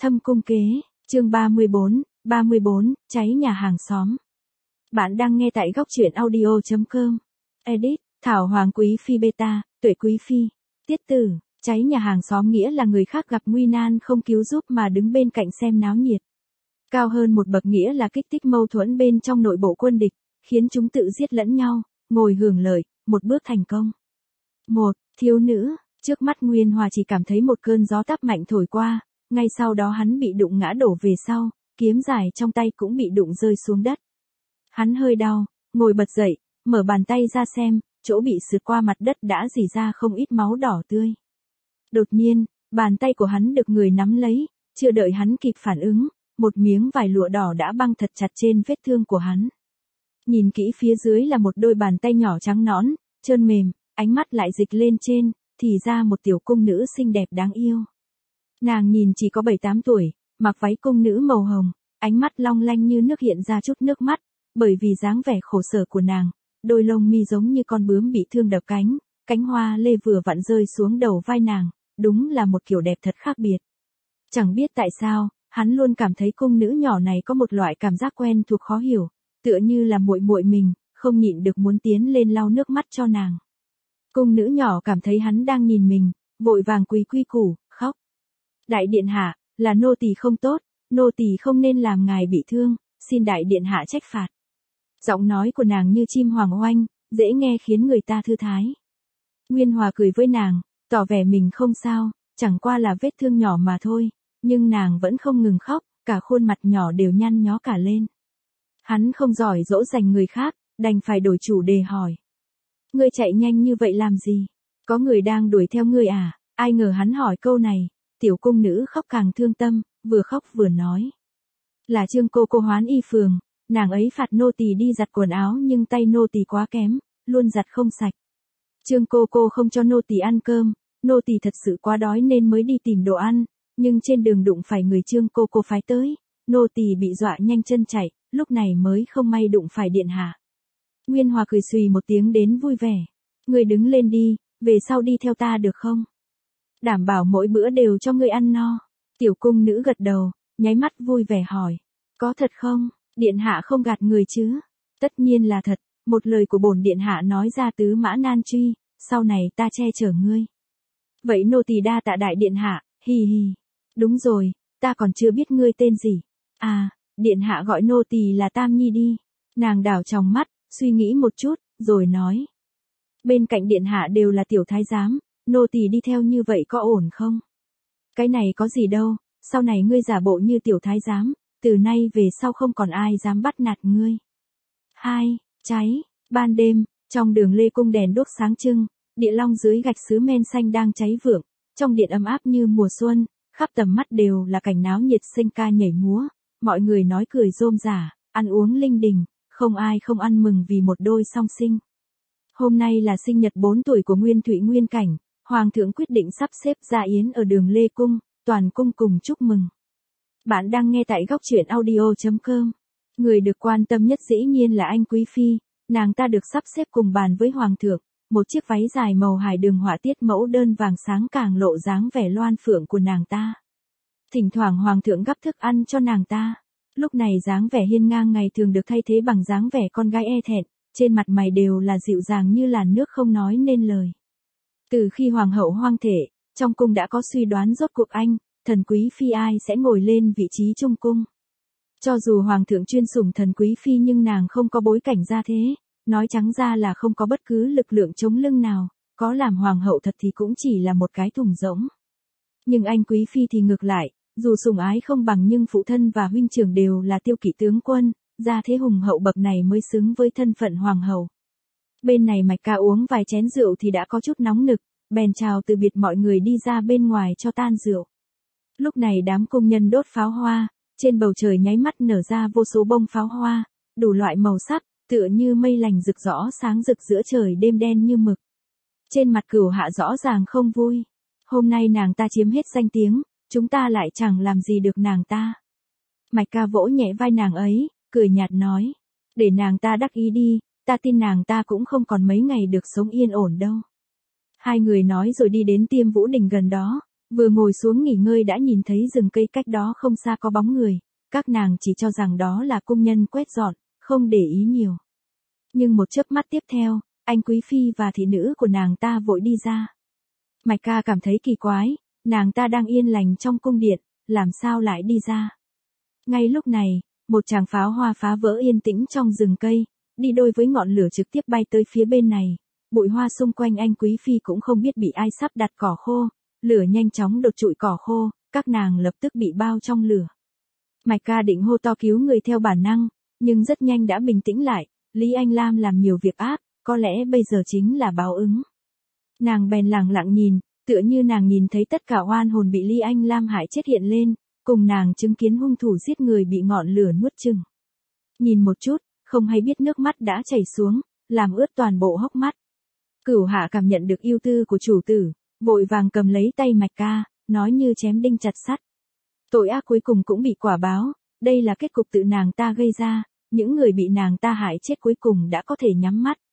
Thâm cung kế, chương 34, cháy nhà hàng xóm. Bạn đang nghe tại góc truyện audio.com. Edit, Thảo Hoàng Quý Phi Beta, Tuệ Quý Phi. Tiết tử, cháy nhà hàng xóm nghĩa là người khác gặp nguy nan không cứu giúp mà đứng bên cạnh xem náo nhiệt. Cao hơn một bậc nghĩa là kích thích mâu thuẫn bên trong nội bộ quân địch, khiến chúng tự giết lẫn nhau, ngồi hưởng lợi, một bước thành công. Thiếu nữ, trước mắt Nguyên Hòa chỉ cảm thấy một cơn gió táp mạnh thổi qua, ngay sau đó hắn bị đụng ngã đổ về sau, kiếm dài trong tay cũng bị đụng rơi xuống đất. Hắn hơi đau, ngồi bật dậy, mở bàn tay ra xem, chỗ bị sượt qua mặt đất đã rỉ ra không ít máu đỏ tươi. Đột nhiên, bàn tay của hắn được người nắm lấy, chưa đợi hắn kịp phản ứng, một miếng vải lụa đỏ đã băng thật chặt trên vết thương của hắn. Nhìn kỹ phía dưới là một đôi bàn tay nhỏ trắng nõn, trơn mềm, ánh mắt lại dịch lên trên, thì ra một tiểu cung nữ xinh đẹp đáng yêu. Nàng nhìn chỉ có 7-8 tuổi, mặc váy cung nữ màu hồng, ánh mắt long lanh như nước hiện ra chút nước mắt, bởi vì dáng vẻ khổ sở của nàng, đôi lông mi giống như con bướm bị thương đập cánh, cánh hoa lê vừa vặn rơi xuống đầu vai nàng, đúng là một kiểu đẹp thật khác biệt. Chẳng biết tại sao, hắn luôn cảm thấy cung nữ nhỏ này có một loại cảm giác quen thuộc khó hiểu, tựa như là muội muội mình, không nhịn được muốn tiến lên lau nước mắt cho nàng. Cung nữ nhỏ cảm thấy hắn đang nhìn mình, vội vàng quỳ quy củ, khóc. Đại điện hạ, là nô tỳ không tốt, nô tỳ không nên làm ngài bị thương, xin đại điện hạ trách phạt. Giọng nói của nàng như chim hoàng oanh, dễ nghe khiến người ta thư thái. Nguyên Hòa cười với nàng, tỏ vẻ mình không sao, chẳng qua là vết thương nhỏ mà thôi, nhưng nàng vẫn không ngừng khóc, cả khuôn mặt nhỏ đều nhăn nhó cả lên. Hắn không giỏi dỗ dành người khác, đành phải đổi chủ đề hỏi. Ngươi chạy nhanh như vậy làm gì? Có người đang đuổi theo ngươi à? Ai ngờ hắn hỏi câu này, tiểu cung nữ khóc càng thương tâm, vừa khóc vừa nói. Là Trương cô Hoán Y phường, nàng ấy phạt nô tỳ đi giặt quần áo nhưng tay nô tỳ quá kém, luôn giặt không sạch. Trương cô không cho nô tỳ ăn cơm, nô tỳ thật sự quá đói nên mới đi tìm đồ ăn, nhưng trên đường đụng phải người Trương cô phái tới, nô tỳ bị dọa nhanh chân chạy, lúc này mới không may đụng phải điện hạ. Nguyên Hòa cười xùy một tiếng đến vui vẻ. Ngươi đứng lên đi, về sau đi theo ta được không? Đảm bảo mỗi bữa đều cho ngươi ăn no. Tiểu cung nữ gật đầu, nháy mắt vui vẻ hỏi. Có thật không? Điện hạ không gạt người chứ? Tất nhiên là thật, một lời của bổn điện hạ nói ra tứ mã nan truy, sau này ta che chở ngươi. Vậy nô tỳ đa tạ đại điện hạ, hì hì. Đúng rồi, ta còn chưa biết ngươi tên gì. À, điện hạ gọi nô tỳ là Tam Nhi đi. Nàng đảo tròng mắt, suy nghĩ một chút, rồi nói. Bên cạnh điện hạ đều là tiểu thái giám, nô tỳ đi theo như vậy có ổn không? Cái này có gì đâu, sau này ngươi giả bộ như tiểu thái giám, từ nay về sau không còn ai dám bắt nạt ngươi. 2. Cháy, ban đêm, trong đường Lê Cung đèn đuốc sáng trưng, địa long dưới gạch sứ men xanh đang cháy vượng, trong điện ấm áp như mùa xuân, khắp tầm mắt đều là cảnh náo nhiệt sinh ca nhảy múa, mọi người nói cười rôm rả, ăn uống linh đình. Không ai không ăn mừng vì một đôi song sinh. Hôm nay là sinh nhật 4 tuổi của Nguyên Thụy Nguyên Cảnh, Hoàng thượng quyết định sắp xếp gia yến ở đường Lê Cung, toàn cung cùng chúc mừng. Bạn đang nghe tại góc truyện audio.com. Người được quan tâm nhất dĩ nhiên là anh Quý Phi, nàng ta được sắp xếp cùng bàn với Hoàng thượng, một chiếc váy dài màu hải đường họa tiết mẫu đơn vàng sáng càng lộ dáng vẻ loan phượng của nàng ta. Thỉnh thoảng Hoàng thượng gắp thức ăn cho nàng ta. Lúc này dáng vẻ hiên ngang ngày thường được thay thế bằng dáng vẻ con gái e thẹn, trên mặt mày đều là dịu dàng như làn nước không nói nên lời. Từ khi hoàng hậu hoang thể, trong cung đã có suy đoán rốt cuộc thần quý phi ai sẽ ngồi lên vị trí trung cung. Cho dù hoàng thượng chuyên sủng thần quý phi nhưng nàng không có bối cảnh gia thế, nói trắng ra là không có bất cứ lực lượng chống lưng nào, có làm hoàng hậu thật thì cũng chỉ là một cái thùng rỗng. Nhưng anh quý phi thì ngược lại. Dù sủng ái không bằng nhưng phụ thân và huynh trưởng đều là tiêu kỵ tướng quân, gia thế hùng hậu bậc này mới xứng với thân phận hoàng hậu. Bên này Mạch Ca uống vài chén rượu thì đã có chút nóng nực, bèn chào từ biệt mọi người đi ra bên ngoài cho tan rượu. Lúc này đám công nhân đốt pháo hoa, trên bầu trời nháy mắt nở ra vô số bông pháo hoa, đủ loại màu sắc, tựa như mây lành rực rõ sáng rực giữa trời đêm đen như mực. Trên mặt Cửu Hạ rõ ràng không vui. Hôm nay nàng ta chiếm hết danh tiếng. Chúng ta lại chẳng làm gì được nàng ta. Mạch Ca vỗ nhẹ vai nàng ấy, cười nhạt nói. Để nàng ta đắc ý đi, ta tin nàng ta cũng không còn mấy ngày được sống yên ổn đâu. Hai người nói rồi đi đến Tiêm Vũ Đình gần đó, Vừa ngồi xuống nghỉ ngơi đã nhìn thấy rừng cây cách đó không xa có bóng người, các nàng chỉ cho rằng đó là công nhân quét dọn, không để ý nhiều. Nhưng một chớp mắt tiếp theo, anh quý phi và thị nữ của nàng ta vội đi ra. Mạch Ca cảm thấy kỳ quái, nàng ta đang yên lành trong cung điện, làm sao lại đi ra. Ngay lúc này, một tràng pháo hoa phá vỡ yên tĩnh trong rừng cây, đi đôi với ngọn lửa trực tiếp bay tới phía bên này. Bụi hoa xung quanh anh quý phi cũng không biết bị ai sắp đặt cỏ khô, lửa nhanh chóng đột trụi cỏ khô, các nàng lập tức bị bao trong lửa. Mạch Ca định hô to cứu người theo bản năng, nhưng rất nhanh đã bình tĩnh lại, Lý Anh Lam làm nhiều việc ác, có lẽ bây giờ chính là báo ứng. Nàng bèn lặng lặng nhìn, tựa như nàng nhìn thấy tất cả oan hồn bị Lý Anh Lam hại chết hiện lên, cùng nàng chứng kiến hung thủ giết người bị ngọn lửa nuốt chửng. Nhìn một chút, không hay biết nước mắt đã chảy xuống, làm ướt toàn bộ hốc mắt. Cửu Hạ cảm nhận được ưu tư của chủ tử, vội vàng cầm lấy tay Mạch Ca, nói như chém đinh chặt sắt. Tội ác cuối cùng cũng bị quả báo, đây là kết cục tự nàng ta gây ra, những người bị nàng ta hại chết cuối cùng đã có thể nhắm mắt.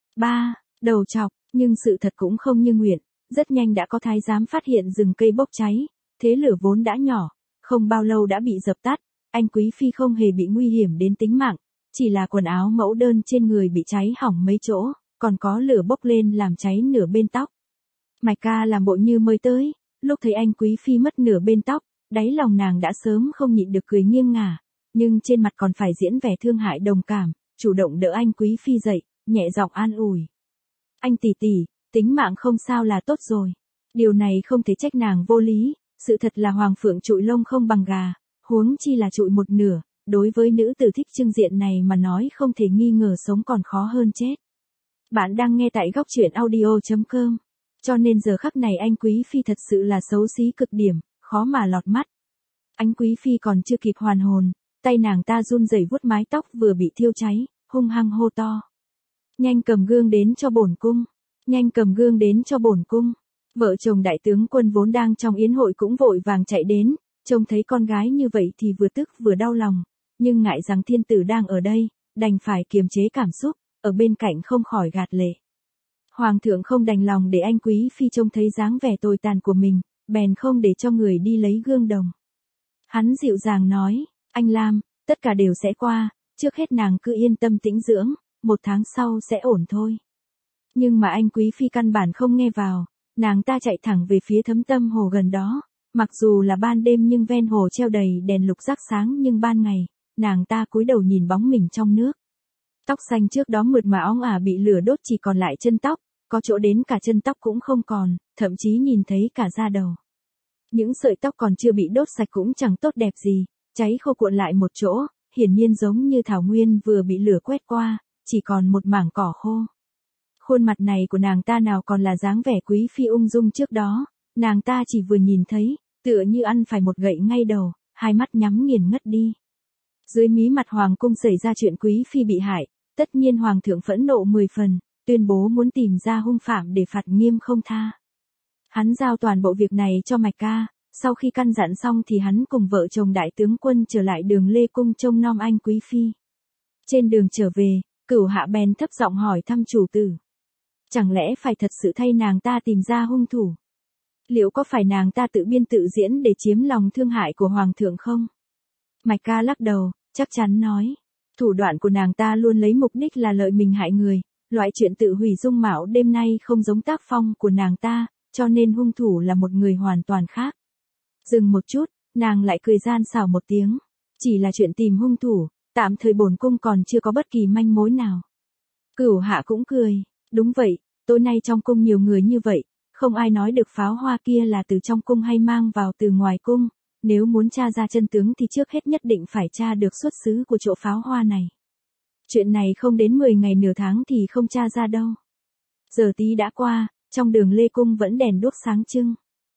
3. Đầu chọc, nhưng sự thật cũng không như nguyện, rất nhanh đã có thái giám phát hiện rừng cây bốc cháy, thế lửa vốn đã nhỏ, không bao lâu đã bị dập tắt, anh quý phi không hề bị nguy hiểm đến tính mạng, chỉ là quần áo mẫu đơn trên người bị cháy hỏng mấy chỗ, còn có lửa bốc lên làm cháy nửa bên tóc. Mạch Ca làm bộ như mới tới, lúc thấy anh quý phi mất nửa bên tóc, đáy lòng nàng đã sớm không nhịn được cười nghiêng ngả, nhưng trên mặt còn phải diễn vẻ thương hại đồng cảm, chủ động đỡ anh quý phi dậy, nhẹ giọng an ủi. Anh tỷ tỷ, tính mạng không sao là tốt rồi. Điều này không thể trách nàng vô lý, sự thật là hoàng phượng trụi lông không bằng gà, huống chi là trụi một nửa, đối với nữ tử thích trưng diện này mà nói không thể nghi ngờ sống còn khó hơn chết. Bạn đang nghe tại góc truyện audio.com. Cho nên giờ khắc này anh quý phi thật sự là xấu xí cực điểm, khó mà lọt mắt. Anh quý phi còn chưa kịp hoàn hồn, tay nàng ta run rẩy vuốt mái tóc vừa bị thiêu cháy, hung hăng hô to. Nhanh cầm gương đến cho bổn cung, nhanh cầm gương đến cho bổn cung. Vợ chồng đại tướng quân vốn đang trong yến hội cũng vội vàng chạy đến, trông thấy con gái như vậy thì vừa tức vừa đau lòng, nhưng ngại rằng thiên tử đang ở đây, đành phải kiềm chế cảm xúc, ở bên cạnh không khỏi gạt lệ. Hoàng thượng không đành lòng để anh quý phi trông thấy dáng vẻ tồi tàn của mình, bèn không để cho người đi lấy gương đồng. Hắn dịu dàng nói, anh Lam, tất cả đều sẽ qua, trước hết nàng cứ yên tâm tĩnh dưỡng, 1 tháng sau sẽ ổn thôi. Nhưng mà anh quý phi căn bản không nghe vào, nàng ta chạy thẳng về phía Thấm Tâm hồ gần đó, mặc dù là ban đêm nhưng ven hồ treo đầy đèn lục rác sáng nhưng ban ngày, nàng ta cúi đầu nhìn bóng mình trong nước. Tóc xanh trước đó mượt mà óng ả bị lửa đốt chỉ còn lại chân tóc, có chỗ đến cả chân tóc cũng không còn, thậm chí nhìn thấy cả da đầu. Những sợi tóc còn chưa bị đốt sạch cũng chẳng tốt đẹp gì, cháy khô cuộn lại một chỗ, hiển nhiên giống như thảo nguyên vừa bị lửa quét qua, chỉ còn một mảng cỏ khô. Khuôn mặt này của nàng ta nào còn là dáng vẻ quý phi ung dung trước đó, nàng ta chỉ vừa nhìn thấy, tựa như ăn phải một gậy ngay đầu, hai mắt nhắm nghiền ngất đi. Dưới mí mặt hoàng cung xảy ra chuyện quý phi bị hại, tất nhiên hoàng thượng phẫn nộ 10 phần, tuyên bố muốn tìm ra hung phạm để phạt nghiêm không tha. Hắn giao toàn bộ việc này cho Mạch Ca, sau khi căn dặn xong thì hắn cùng vợ chồng đại tướng quân trở lại đường Lê Cung trông nom anh quý phi. Trên đường trở về, Cửu Hạ bèn thấp giọng hỏi thăm chủ tử. Chẳng lẽ phải thật sự thay nàng ta tìm ra hung thủ? Liệu có phải nàng ta tự biên tự diễn để chiếm lòng thương hại của hoàng thượng không? Mạch Ca lắc đầu, chắc chắn nói. Thủ đoạn của nàng ta luôn lấy mục đích là lợi mình hại người, loại chuyện tự hủy dung mạo đêm nay không giống tác phong của nàng ta, cho nên hung thủ là một người hoàn toàn khác. Dừng một chút, nàng lại cười gian xảo một tiếng. Chỉ là chuyện tìm hung thủ, tạm thời bổn cung còn chưa có bất kỳ manh mối nào. Cửu Hạ cũng cười, đúng vậy, tối nay trong cung nhiều người như vậy, không ai nói được pháo hoa kia là từ trong cung hay mang vào từ ngoài cung, nếu muốn tra ra chân tướng thì trước hết nhất định phải tra được xuất xứ của chỗ pháo hoa này. Chuyện này không đến 10 ngày nửa tháng thì không tra ra đâu. Giờ tí đã qua, trong đường Lê Cung vẫn đèn đuốc sáng trưng.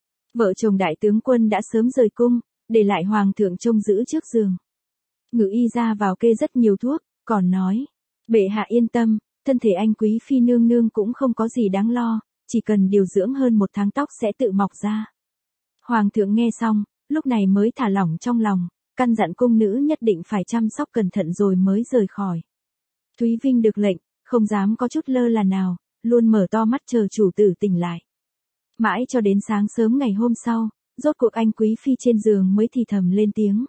Vợ chồng đại tướng quân đã sớm rời cung, để lại hoàng thượng trông giữ trước giường. Ngự y ra vào kê rất nhiều thuốc, còn nói, bệ hạ yên tâm, thân thể anh quý phi nương nương cũng không có gì đáng lo, chỉ cần điều dưỡng hơn 1 tháng tóc sẽ tự mọc ra. Hoàng thượng nghe xong, lúc này mới thả lỏng trong lòng, căn dặn cung nữ nhất định phải chăm sóc cẩn thận rồi mới rời khỏi. Thúy Vinh được lệnh, không dám có chút lơ là nào, luôn mở to mắt chờ chủ tử tỉnh lại. Mãi cho đến sáng sớm ngày hôm sau, rốt cuộc anh Quý Phi trên giường mới thì thầm lên tiếng.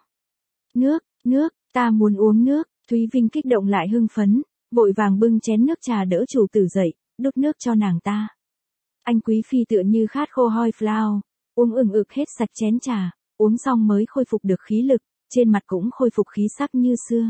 Nước, ta muốn uống nước. Thúy Vinh kích động lại hưng phấn, vội vàng bưng chén nước trà đỡ chủ tử dậy, đút nước cho nàng ta. Anh Quý Phi tựa như khát khô hoi phao, uống ừng ực hết sạch chén trà, uống xong mới khôi phục được khí lực, trên mặt cũng khôi phục khí sắc như xưa.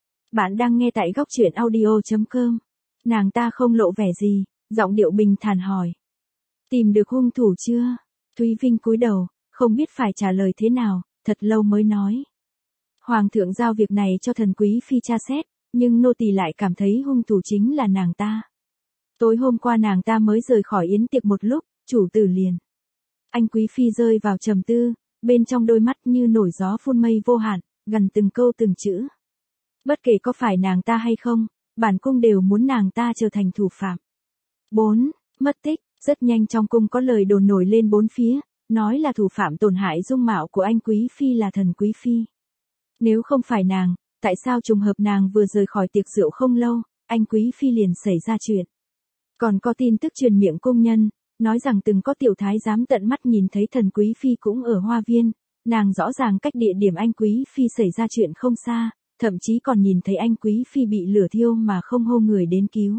Bạn đang nghe tại góc truyện audio.com. Nàng ta không lộ vẻ gì, giọng điệu bình thản hỏi. Tìm được hung thủ chưa? Thúy Vinh cúi đầu, không biết phải trả lời thế nào, thật lâu mới nói. Hoàng thượng giao việc này cho thần Quý Phi tra xét, nhưng nô tỳ lại cảm thấy hung thủ chính là nàng ta. Tối hôm qua nàng ta mới rời khỏi yến tiệc một lúc, chủ tử liền. Anh Quý Phi rơi vào trầm tư, bên trong đôi mắt như nổi gió phun mây vô hạn, gần từng câu từng chữ. Bất kể có phải nàng ta hay không, bản cung đều muốn nàng ta trở thành thủ phạm. 4. Mất tích. Rất nhanh trong cung có lời đồn nổi lên bốn phía, nói là thủ phạm tổn hại dung mạo của anh Quý Phi là thần Quý Phi. Nếu không phải nàng, tại sao trùng hợp nàng vừa rời khỏi tiệc rượu không lâu, anh Quý Phi liền xảy ra chuyện. Còn có tin tức truyền miệng cung nhân, nói rằng từng có tiểu thái giám tận mắt nhìn thấy thần Quý Phi cũng ở hoa viên, nàng rõ ràng cách địa điểm anh Quý Phi xảy ra chuyện không xa, thậm chí còn nhìn thấy anh Quý Phi bị lửa thiêu mà không hô người đến cứu.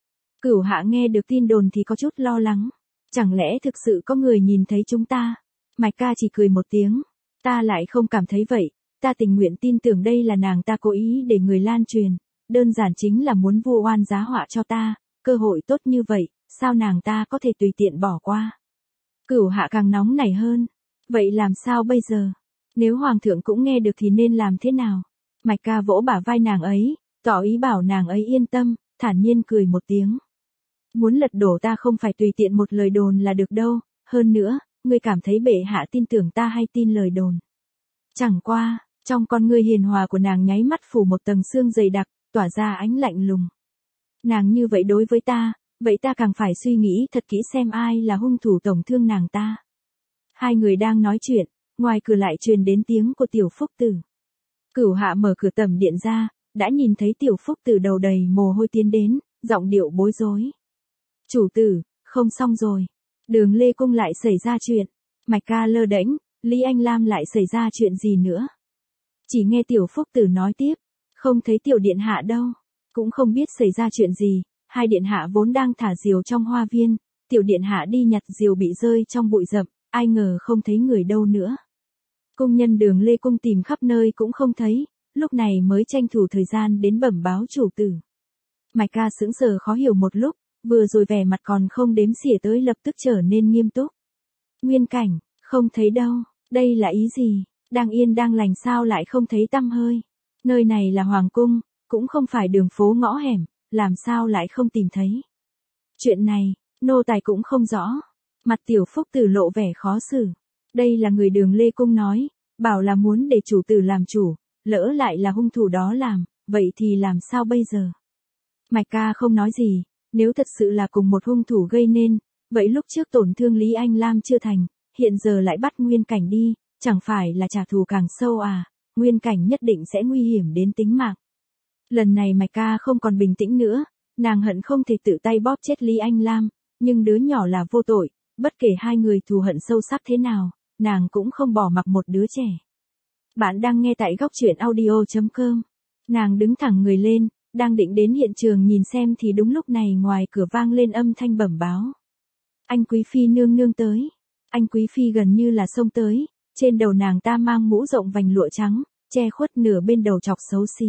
Cửu Hạ nghe được tin đồn thì có chút lo lắng. Chẳng lẽ thực sự có người nhìn thấy chúng ta? Mạch Ca chỉ cười một tiếng. Ta lại không cảm thấy vậy. Ta tình nguyện tin tưởng đây là nàng ta cố ý để người lan truyền. Đơn giản chính là muốn vu oan giá họa cho ta. Cơ hội tốt như vậy, sao nàng ta có thể tùy tiện bỏ qua? Cửu Hạ càng nóng nảy hơn. Vậy làm sao bây giờ? Nếu Hoàng thượng cũng nghe được thì nên làm thế nào? Mạch Ca vỗ bả vai nàng ấy, tỏ ý bảo nàng ấy yên tâm, thản nhiên cười một tiếng. Muốn lật đổ ta không phải tùy tiện một lời đồn là được đâu, hơn nữa, ngươi cảm thấy bệ hạ tin tưởng ta hay tin lời đồn. Chẳng qua, trong con ngươi hiền hòa của nàng nháy mắt phủ một tầng sương dày đặc, tỏa ra ánh lạnh lùng. Nàng như vậy đối với ta, vậy ta càng phải suy nghĩ thật kỹ xem ai là hung thủ tổn thương nàng ta. Hai người đang nói chuyện, ngoài cửa lại truyền đến tiếng của Tiểu Phúc Tử. Cửu Hạ mở cửa tầm điện ra, đã nhìn thấy Tiểu Phúc Tử đầu đầy mồ hôi tiến đến, giọng điệu bối rối. Chủ tử, không xong rồi. Đường Lê Cung lại xảy ra chuyện. Mạch Ca lơ đễnh, Lý Anh Lam lại xảy ra chuyện gì nữa? Chỉ nghe Tiểu Phúc Tử nói tiếp, không thấy Tiểu Điện Hạ đâu, cũng không biết xảy ra chuyện gì, hai Điện Hạ vốn đang thả diều trong hoa viên, Tiểu Điện Hạ đi nhặt diều bị rơi trong bụi rậm, ai ngờ không thấy người đâu nữa. Cung nhân Đường Lê Cung tìm khắp nơi cũng không thấy, lúc này mới tranh thủ thời gian đến bẩm báo chủ tử. Mạch Ca sững sờ khó hiểu một lúc, vừa rồi vẻ mặt còn không đếm xỉa tới lập tức trở nên nghiêm túc. Nguyên Cảnh, không thấy đâu, đây là ý gì? Đang yên đang lành sao lại không thấy tăm hơi? Nơi này là hoàng cung, cũng không phải đường phố ngõ hẻm, làm sao lại không tìm thấy? Chuyện này, nô tài cũng không rõ. Mặt Tiểu Phúc Tử lộ vẻ khó xử. Đây là người Đường Lê Cung nói, bảo là muốn để chủ tử làm chủ, lỡ lại là hung thủ đó làm, vậy thì làm sao bây giờ? Mạch Ca không nói gì. Nếu thật sự là cùng một hung thủ gây nên, vậy lúc trước tổn thương Lý Anh Lam chưa thành, hiện giờ lại bắt Nguyên Cảnh đi, chẳng phải là trả thù càng sâu à, Nguyên Cảnh nhất định sẽ nguy hiểm đến tính mạng. Lần này Mạch Ca không còn bình tĩnh nữa, nàng hận không thể tự tay bóp chết Lý Anh Lam, nhưng đứa nhỏ là vô tội, bất kể hai người thù hận sâu sắc thế nào, nàng cũng không bỏ mặc một đứa trẻ. Bạn đang nghe tại góc truyện audio.com. Nàng đứng thẳng người lên, đang định đến hiện trường nhìn xem thì đúng lúc này ngoài cửa vang lên âm thanh bẩm báo. Anh Quý Phi nương nương tới. Anh Quý Phi gần như là xông tới, trên đầu nàng ta mang mũ rộng vành lụa trắng, che khuất nửa bên đầu chọc xấu xí.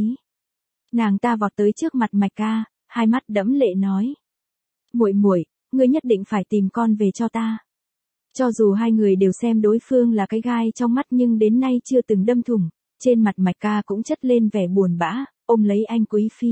Nàng ta vọt tới trước mặt Mạch Ca, hai mắt đẫm lệ nói. Muội muội, ngươi nhất định phải tìm con về cho ta. Cho dù hai người đều xem đối phương là cái gai trong mắt nhưng đến nay chưa từng đâm thủng, trên mặt Mạch Ca cũng chất lên vẻ buồn bã, ôm lấy anh Quý Phi.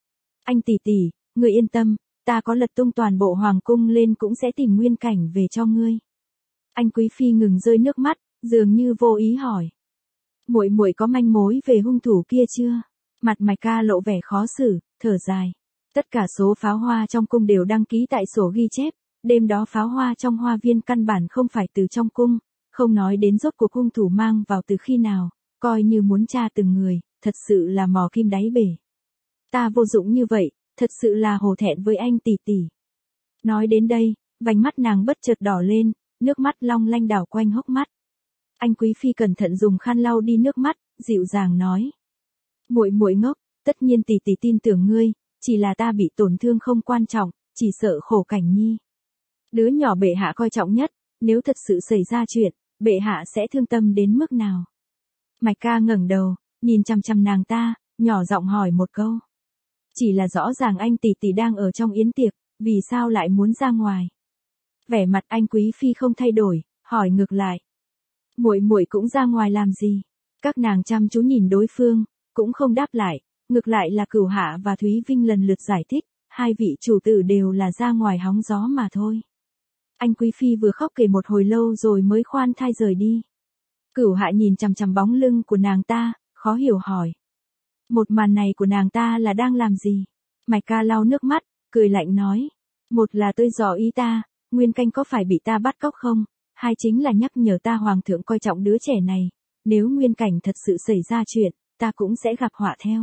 Anh tỷ tỷ, ngươi yên tâm, ta có lật tung toàn bộ hoàng cung lên cũng sẽ tìm Nguyên Cảnh về cho ngươi. Anh Quý Phi ngừng rơi nước mắt, dường như vô ý hỏi. Muội muội có manh mối về hung thủ kia chưa? Mặt Mạch Ca lộ vẻ khó xử, thở dài. Tất cả số pháo hoa trong cung đều đăng ký tại sổ ghi chép, đêm đó pháo hoa trong hoa viên căn bản không phải từ trong cung, không nói đến rốt cuộc hung thủ mang vào từ khi nào, coi như muốn tra từng người, thật sự là mò kim đáy bể. Ta vô dụng như vậy, thật sự là hổ thẹn với anh tỷ tỷ. Nói đến đây, vành mắt nàng bất chợt đỏ lên, nước mắt long lanh đảo quanh hốc mắt. Anh Quý Phi cẩn thận dùng khăn lau đi nước mắt, dịu dàng nói. Muội muội ngốc, tất nhiên tỷ tỷ tin tưởng ngươi, chỉ là ta bị tổn thương không quan trọng, chỉ sợ khổ Cảnh Nhi. Đứa nhỏ bệ hạ coi trọng nhất, nếu thật sự xảy ra chuyện, bệ hạ sẽ thương tâm đến mức nào? Mạch Ca ngẩng đầu, nhìn chằm chằm nàng ta, nhỏ giọng hỏi một câu. Chỉ là rõ ràng anh tỷ tỷ đang ở trong yến tiệc, vì sao lại muốn ra ngoài? Vẻ mặt anh Quý Phi không thay đổi, hỏi ngược lại. Muội muội cũng ra ngoài làm gì? Các nàng chăm chú nhìn đối phương, cũng không đáp lại, ngược lại là Cửu Hạ và Thúy Vinh lần lượt giải thích, hai vị chủ tử đều là ra ngoài hóng gió mà thôi. Anh Quý Phi vừa khóc kể một hồi lâu rồi mới khoan thai rời đi. Cửu Hạ nhìn chằm chằm bóng lưng của nàng ta, khó hiểu hỏi. Một màn này của nàng ta là đang làm gì? Mạch Ca lau nước mắt, cười lạnh nói. Một là tôi dò ý ta, Nguyên Canh có phải bị ta bắt cóc không? Hai chính là nhắc nhở ta hoàng thượng coi trọng đứa trẻ này. Nếu Nguyên Cảnh thật sự xảy ra chuyện, ta cũng sẽ gặp họa theo.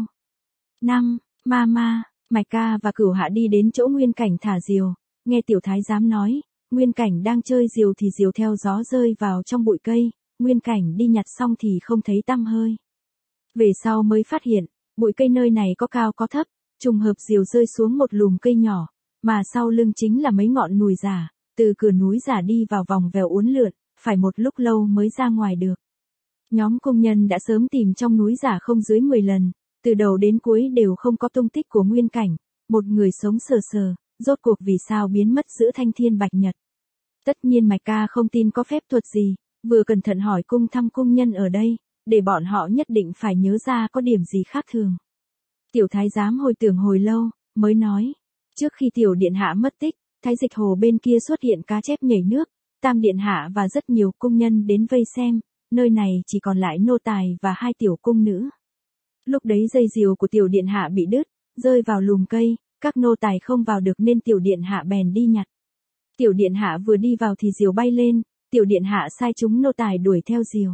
5. Mama, Mạch Ca và Cửu Hạ đi đến chỗ Nguyên Cảnh thả diều. Nghe tiểu thái giám nói, Nguyên Cảnh đang chơi diều thì diều theo gió rơi vào trong bụi cây. Nguyên Cảnh đi nhặt xong thì không thấy tăm hơi. Về sau mới phát hiện, bụi cây nơi này có cao có thấp, trùng hợp diều rơi xuống một lùm cây nhỏ, mà sau lưng chính là mấy ngọn núi giả, từ cửa núi giả đi vào vòng vèo uốn lượn, phải một lúc lâu mới ra ngoài được. Nhóm công nhân đã sớm tìm trong núi giả không dưới 10 lần, từ đầu đến cuối đều không có tung tích của Nguyên Cảnh, một người sống sờ sờ, rốt cuộc vì sao biến mất giữa thanh thiên bạch nhật. Tất nhiên Mạch Ca không tin có phép thuật gì, vừa cẩn thận hỏi cung thăm công nhân ở đây, để bọn họ nhất định phải nhớ ra có điểm gì khác thường. Tiểu thái giám hồi tưởng hồi lâu, mới nói, trước khi tiểu điện hạ mất tích, Thái Dịch Hồ bên kia xuất hiện cá chép nhảy nước, Tam điện hạ và rất nhiều công nhân đến vây xem, nơi này chỉ còn lại nô tài và hai tiểu cung nữ. Lúc đấy dây diều của tiểu điện hạ bị đứt, rơi vào lùm cây, các nô tài không vào được nên tiểu điện hạ bèn đi nhặt. Tiểu điện hạ vừa đi vào thì diều bay lên, tiểu điện hạ sai chúng nô tài đuổi theo diều.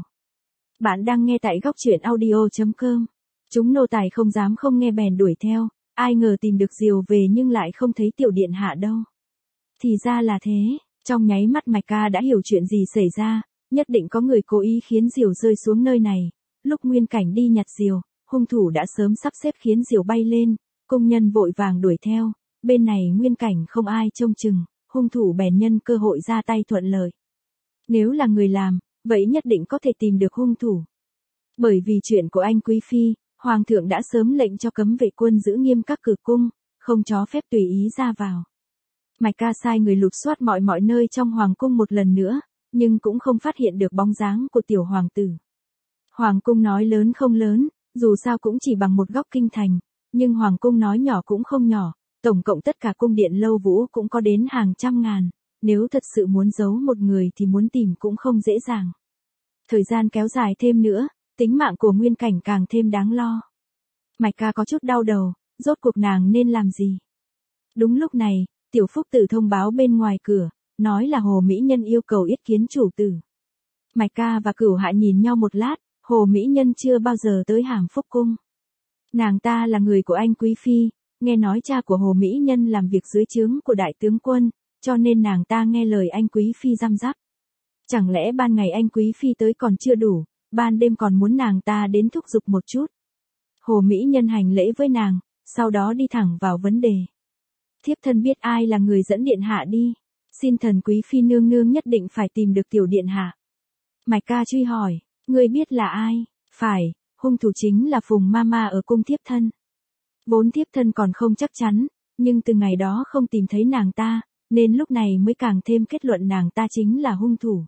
Bạn đang nghe tại góc truyện audio.com. Chúng nô tài không dám không nghe bèn đuổi theo, ai ngờ tìm được diều về nhưng lại không thấy tiểu điện hạ đâu. Thì ra là thế, trong nháy mắt Mạch Ca đã hiểu chuyện gì xảy ra, nhất định có người cố ý khiến diều rơi xuống nơi này. Lúc Nguyên Cảnh đi nhặt diều, hung thủ đã sớm sắp xếp khiến diều bay lên, công nhân vội vàng đuổi theo, bên này Nguyên Cảnh không ai trông chừng, hung thủ bèn nhân cơ hội ra tay thuận lợi. Nếu là người làm, vậy nhất định có thể tìm được hung thủ. Bởi vì chuyện của anh Quý Phi, Hoàng thượng đã sớm lệnh cho cấm vệ quân giữ nghiêm các cửa cung, không cho phép tùy ý ra vào. Mạch Ca sai người lục soát mọi nơi trong Hoàng cung một lần nữa, nhưng cũng không phát hiện được bóng dáng của tiểu hoàng tử. Hoàng cung nói lớn không lớn, dù sao cũng chỉ bằng một góc kinh thành, nhưng Hoàng cung nói nhỏ cũng không nhỏ, tổng cộng tất cả cung điện lâu vũ cũng có đến hàng trăm ngàn. Nếu thật sự muốn giấu một người thì muốn tìm cũng không dễ dàng. Thời gian kéo dài thêm nữa, tính mạng của Nguyên Cảnh càng thêm đáng lo. Mạch Ca có chút đau đầu, rốt cuộc nàng nên làm gì? Đúng lúc này, Tiểu Phúc Tử thông báo bên ngoài cửa, nói là Hồ Mỹ Nhân yêu cầu yết kiến chủ tử. Mạch Ca và Cửu Hạ nhìn nhau một lát, Hồ Mỹ Nhân chưa bao giờ tới Hàm Phúc cung. Nàng ta là người của anh Quý Phi, nghe nói cha của Hồ Mỹ Nhân làm việc dưới trướng của đại tướng quân, cho nên nàng ta nghe lời anh Quý Phi răm rắp. Chẳng lẽ ban ngày anh Quý Phi tới còn chưa đủ, ban đêm còn muốn nàng ta đến thúc giục một chút. Hồ Mỹ Nhân hành lễ với nàng, sau đó đi thẳng vào vấn đề. Thiếp thân biết ai là người dẫn điện hạ đi, xin thần Quý Phi nương nương nhất định phải tìm được tiểu điện hạ. Mạch Ca truy hỏi, ngươi biết là ai? Phải, hung thủ chính là Phùng Mama ở cung thiếp thân. Vốn thiếp thân còn không chắc chắn, nhưng từ ngày đó không tìm thấy nàng ta, nên lúc này mới càng thêm kết luận nàng ta chính là hung thủ.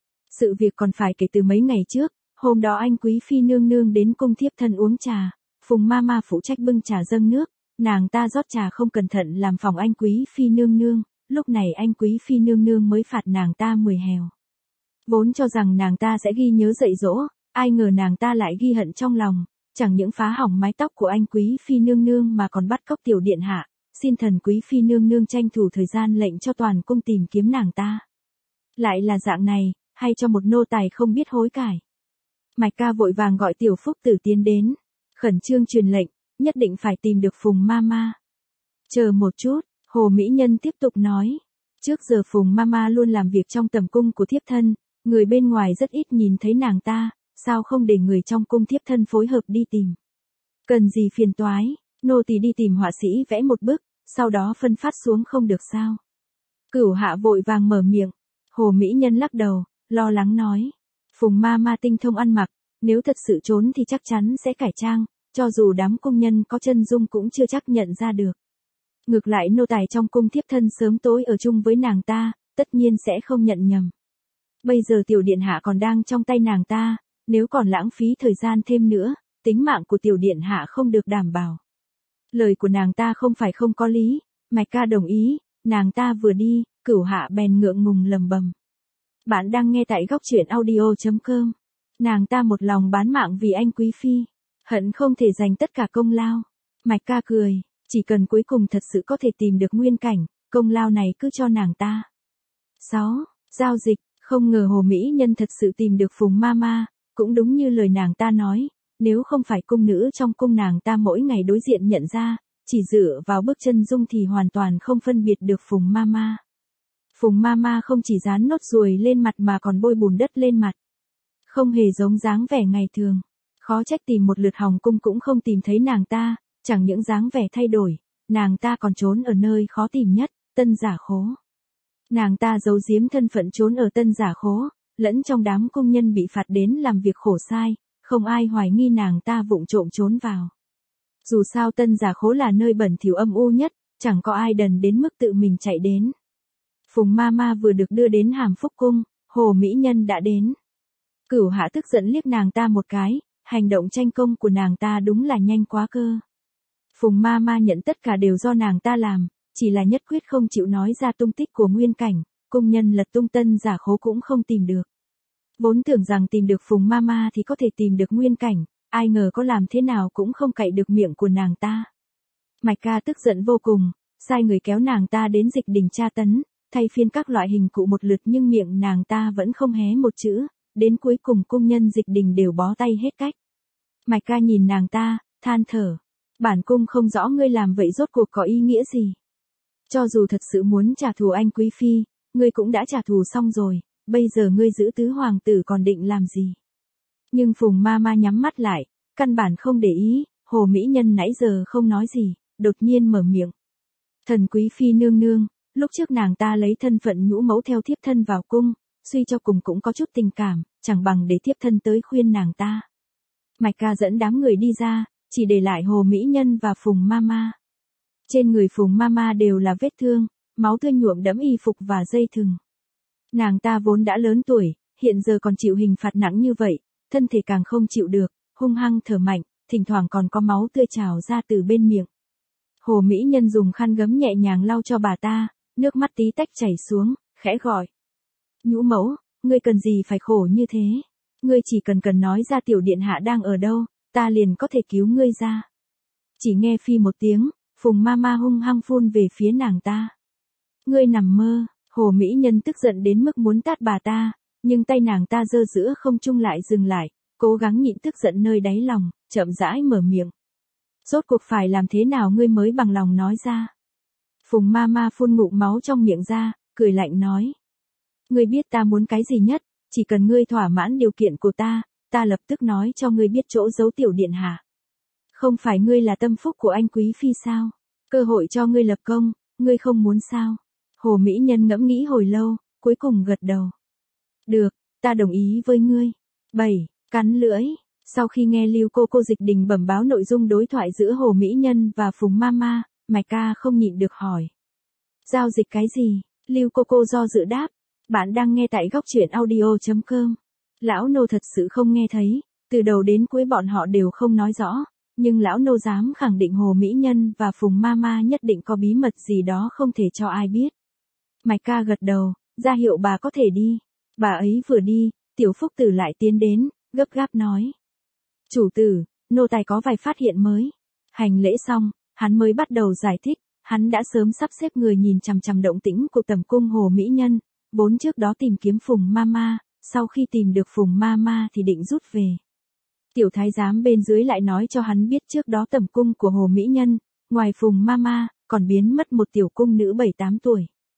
Sự việc còn phải kể từ mấy ngày trước, hôm đó anh Quý Phi nương nương đến cung thiếp thân uống trà, Phùng Mama phụ trách bưng trà dâng nước, nàng ta rót trà không cẩn thận làm phòng anh Quý Phi nương nương, lúc này anh Quý Phi nương nương mới phạt nàng ta 10 hèo. Vốn cho rằng nàng ta sẽ ghi nhớ dạy dỗ, ai ngờ nàng ta lại ghi hận trong lòng, chẳng những phá hỏng mái tóc của anh Quý Phi nương nương mà còn bắt cóc tiểu điện hạ, xin thần Quý Phi nương nương tranh thủ thời gian lệnh cho toàn cung tìm kiếm nàng ta. Lại là dạng này, hay cho một nô tài không biết hối cải. Mạch Ca vội vàng gọi Tiểu Phúc Tử tiến đến, khẩn trương truyền lệnh, nhất định phải tìm được Phùng Mama. Chờ một chút, Hồ Mỹ Nhân tiếp tục nói, Trước giờ Phùng Mama luôn làm việc trong tầm cung của thiếp thân, người bên ngoài rất ít nhìn thấy nàng ta, sao không để người trong cung thiếp thân phối hợp đi tìm. Cần gì phiền toái, nô tỳ đi tìm họa sĩ vẽ một bức, sau đó phân phát xuống không được sao. Cửu Hạ vội vàng mở miệng, Hồ Mỹ Nhân lắc đầu, lo lắng nói. Phùng Mama tinh thông ăn mặc, nếu thật sự trốn thì chắc chắn sẽ cải trang, cho dù đám công nhân có chân dung cũng chưa chắc nhận ra được. Ngược lại nô tài trong cung thiếp thân sớm tối ở chung với nàng ta, tất nhiên sẽ không nhận nhầm. Bây giờ tiểu điện hạ còn đang trong tay nàng ta, nếu còn lãng phí thời gian thêm nữa, tính mạng của tiểu điện hạ không được đảm bảo. Lời của nàng ta không phải không có lý, Mạch Ca đồng ý, nàng ta vừa đi, Cửu Hạ bèn ngượng ngùng lầm bầm. Bạn đang nghe tại góc truyện audio.com. Nàng ta một lòng bán mạng vì anh quý phi, hận không thể dành tất cả công lao. Mạch Ca cười, chỉ cần cuối cùng thật sự có thể tìm được nguyên cảnh, công lao này cứ cho nàng ta. 6. Giao dịch, không ngờ Hồ Mỹ Nhân thật sự tìm được Phùng Mama, cũng đúng như lời nàng ta nói, nếu không phải cung nữ trong cung nàng ta mỗi ngày đối diện nhận ra, chỉ dựa vào bước chân dung thì hoàn toàn không phân biệt được Phùng Mama. Phùng Mama không chỉ dán nốt ruồi lên mặt mà còn bôi bùn đất lên mặt. Không hề giống dáng vẻ ngày thường. Khó trách tìm một lượt hòng cung cũng không tìm thấy nàng ta, chẳng những dáng vẻ thay đổi, nàng ta còn trốn ở nơi khó tìm nhất, Tân Giả Khố. Nàng ta giấu giếm thân phận trốn ở Tân Giả Khố, lẫn trong đám công nhân bị phạt đến làm việc khổ sai, không ai hoài nghi nàng ta vụng trộm trốn vào. Dù sao Tân Giả Khố là nơi bẩn thỉu âm u nhất, chẳng có ai đần đến mức tự mình chạy đến. Phùng Mama vừa được đưa đến Hàm Phúc Cung, Hồ Mỹ Nhân đã đến. Cửu Hạ tức giận liếc nàng ta một cái, hành động tranh công của nàng ta đúng là nhanh quá cơ. Phùng Mama nhận tất cả đều do nàng ta làm, chỉ là nhất quyết không chịu nói ra tung tích của nguyên cảnh, công nhân lật tung Tân Giả Khố cũng không tìm được. Vốn tưởng rằng tìm được Phùng Mama thì có thể tìm được nguyên cảnh, ai ngờ có làm thế nào cũng không cậy được miệng của nàng ta. Mạch Ca tức giận vô cùng, sai người kéo nàng ta đến dịch đình tra tấn, thay phiên các loại hình cụ một lượt nhưng miệng nàng ta vẫn không hé một chữ, đến cuối cùng công nhân dịch đình đều bó tay hết cách. Mạch Ca nhìn nàng ta, than thở. Bản cung không rõ ngươi làm vậy rốt cuộc có ý nghĩa gì. Cho dù thật sự muốn trả thù anh quý phi, ngươi cũng đã trả thù xong rồi, bây giờ ngươi giữ tứ hoàng tử còn định làm gì? Nhưng Phùng Mama nhắm mắt lại, căn bản không để ý, Hồ Mỹ Nhân nãy giờ không nói gì, đột nhiên mở miệng. Thần quý phi nương nương, lúc trước nàng ta lấy thân phận nhũ mẫu theo thiếp thân vào cung, suy cho cùng cũng có chút tình cảm, chẳng bằng để thiếp thân tới khuyên nàng ta. Mạch Ca dẫn đám người đi ra, chỉ để lại Hồ Mỹ Nhân và Phùng Mama. Trên người Phùng Mama đều là vết thương, máu tươi nhuộm đẫm y phục và dây thừng. Nàng ta vốn đã lớn tuổi, hiện giờ còn chịu hình phạt nặng như vậy, thân thể càng không chịu được, hung hăng thở mạnh, thỉnh thoảng còn có máu tươi trào ra từ bên miệng. Hồ Mỹ Nhân dùng khăn gấm nhẹ nhàng lau cho bà ta, nước mắt tí tách chảy xuống, khẽ gọi. Nhũ mẫu, ngươi cần gì phải khổ như thế? Ngươi chỉ cần nói ra tiểu điện hạ đang ở đâu, ta liền có thể cứu ngươi ra. Chỉ nghe phi một tiếng, Phùng Mama hung hăng phun về phía nàng ta. Ngươi nằm mơ, Hồ Mỹ Nhân tức giận đến mức muốn tát bà ta, nhưng tay nàng ta giơ giữa không trung lại dừng lại, cố gắng nhịn tức giận nơi đáy lòng, chậm rãi mở miệng. Rốt cuộc phải làm thế nào ngươi mới bằng lòng nói ra? Phùng Mama phun ngụm máu trong miệng ra, cười lạnh nói. Ngươi biết ta muốn cái gì nhất, chỉ cần ngươi thỏa mãn điều kiện của ta lập tức nói cho ngươi biết chỗ giấu tiểu điện hạ. Không phải ngươi là tâm phúc của anh quý phi sao? Cơ hội cho ngươi lập công, ngươi không muốn sao? Hồ Mỹ Nhân ngẫm nghĩ hồi lâu, cuối cùng gật đầu. Được, ta đồng ý với ngươi. 7. Cắn lưỡi. Sau khi nghe Lưu cô dịch đình bẩm báo nội dung đối thoại giữa Hồ Mỹ Nhân và Phùng Mama, Mạch Ca không nhịn được hỏi. Giao dịch cái gì? Lưu cô do dự đáp. Bạn đang nghe tại góc truyện audio.com. Lão nô thật sự không nghe thấy, từ đầu đến cuối bọn họ đều không nói rõ, nhưng lão nô dám khẳng định Hồ Mỹ Nhân và Phùng Mama nhất định có bí mật gì đó không thể cho ai biết. Mạch Ca gật đầu, ra hiệu bà có thể đi. Bà ấy vừa đi, Tiểu Phúc Tử lại tiến đến, gấp gáp nói. Chủ tử, nô tài có vài phát hiện mới. Hành lễ xong, hắn mới bắt đầu giải thích, hắn đã sớm sắp xếp người nhìn chằm chằm động tĩnh của tầm cung Hồ Mỹ Nhân, vốn trước đó tìm kiếm Phùng Mama, sau khi tìm được Phùng Mama thì định rút về. Tiểu thái giám bên dưới lại nói cho hắn biết trước đó tầm cung của Hồ Mỹ Nhân, ngoài Phùng Mama, còn biến mất một tiểu cung nữ 7-8 tuổi.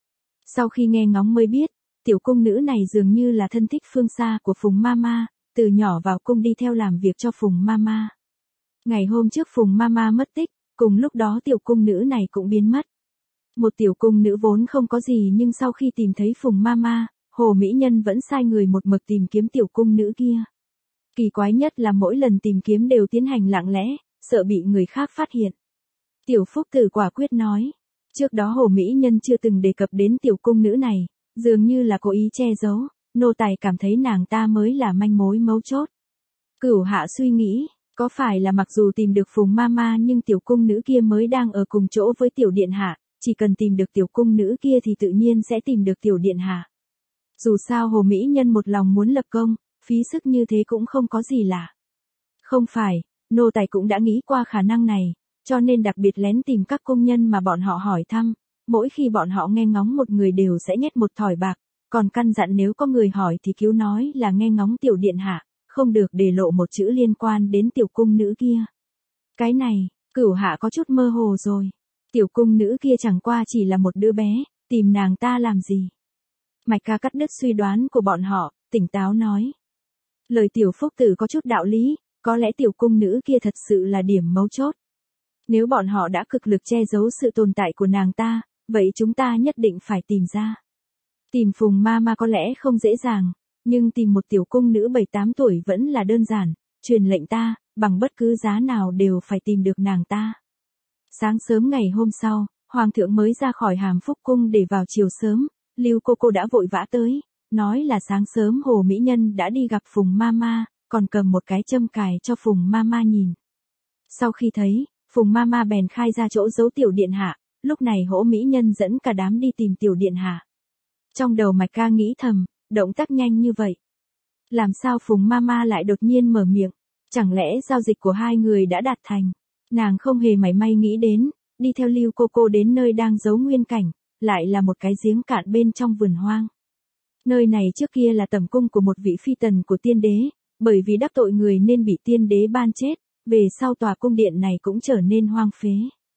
Sau khi nghe ngóng mới biết, tiểu cung nữ này dường như là thân thích phương xa của Phùng Mama, từ nhỏ vào cung đi theo làm việc cho Phùng Mama. Ngày hôm trước Phùng Mama mất tích, cùng lúc đó tiểu cung nữ này cũng biến mất. Một tiểu cung nữ vốn không có gì nhưng sau khi tìm thấy Phùng Mama, Hồ Mỹ Nhân vẫn sai người một mực tìm kiếm tiểu cung nữ kia. Kỳ quái nhất là mỗi lần tìm kiếm đều tiến hành lặng lẽ, sợ bị người khác phát hiện. Tiểu Phúc Tử quả quyết nói, trước đó Hồ Mỹ Nhân chưa từng đề cập đến tiểu cung nữ này, dường như là cố ý che giấu, nô tài cảm thấy nàng ta mới là manh mối mấu chốt. Cửu Hạ suy nghĩ, có phải là mặc dù tìm được Phùng Mama nhưng tiểu cung nữ kia mới đang ở cùng chỗ với tiểu điện hạ, chỉ cần tìm được tiểu cung nữ kia thì tự nhiên sẽ tìm được tiểu điện hạ. Dù sao Hồ Mỹ Nhân một lòng muốn lập công, phí sức như thế cũng không có gì lạ. Không phải, nô tài cũng đã nghĩ qua khả năng này, cho nên đặc biệt lén tìm các công nhân mà bọn họ hỏi thăm, mỗi khi bọn họ nghe ngóng một người đều sẽ nhét một thỏi bạc, còn căn dặn nếu có người hỏi thì cứu nói là nghe ngóng tiểu điện hạ, không được để lộ một chữ liên quan đến tiểu cung nữ kia. Cái này, Cửu Hạ có chút mơ hồ rồi. Tiểu cung nữ kia chẳng qua chỉ là một đứa bé, tìm nàng ta làm gì? Mạch Ca cắt đứt suy đoán của bọn họ, tỉnh táo nói. Lời Tiểu Phúc Tử có chút đạo lý, có lẽ tiểu cung nữ kia thật sự là điểm mấu chốt. Nếu bọn họ đã cực lực che giấu sự tồn tại của nàng ta, vậy chúng ta nhất định phải tìm ra. Tìm Phùng Mama có lẽ không dễ dàng, nhưng tìm một tiểu cung nữ 7-8 tuổi vẫn là đơn giản, truyền lệnh ta, bằng bất cứ giá nào đều phải tìm được nàng ta. Sáng sớm ngày hôm sau, Hoàng thượng mới ra khỏi Hàm Phúc Cung để vào chiều sớm, Lưu cô đã vội vã tới, nói là sáng sớm Hồ Mỹ Nhân đã đi gặp Phùng Mama, còn cầm một cái châm cài cho Phùng Mama nhìn. Sau khi thấy, Phùng Mama bèn khai ra chỗ giấu tiểu điện hạ, lúc này Hỗ Mỹ Nhân dẫn cả đám đi tìm tiểu điện hạ. Trong đầu Mạch Ca nghĩ thầm, động tác nhanh như vậy. Làm sao Phùng Mama lại đột nhiên mở miệng, chẳng lẽ giao dịch của hai người đã đạt thành. Nàng không hề mảy may nghĩ đến, đi theo Lưu cô đến nơi đang giấu nguyên cảnh, lại là một cái giếng cạn bên trong vườn hoang. Nơi này trước kia là tẩm cung của một vị phi tần của tiên đế, bởi vì đắc tội người nên bị tiên đế ban chết, về sau tòa cung điện này cũng trở nên hoang phế.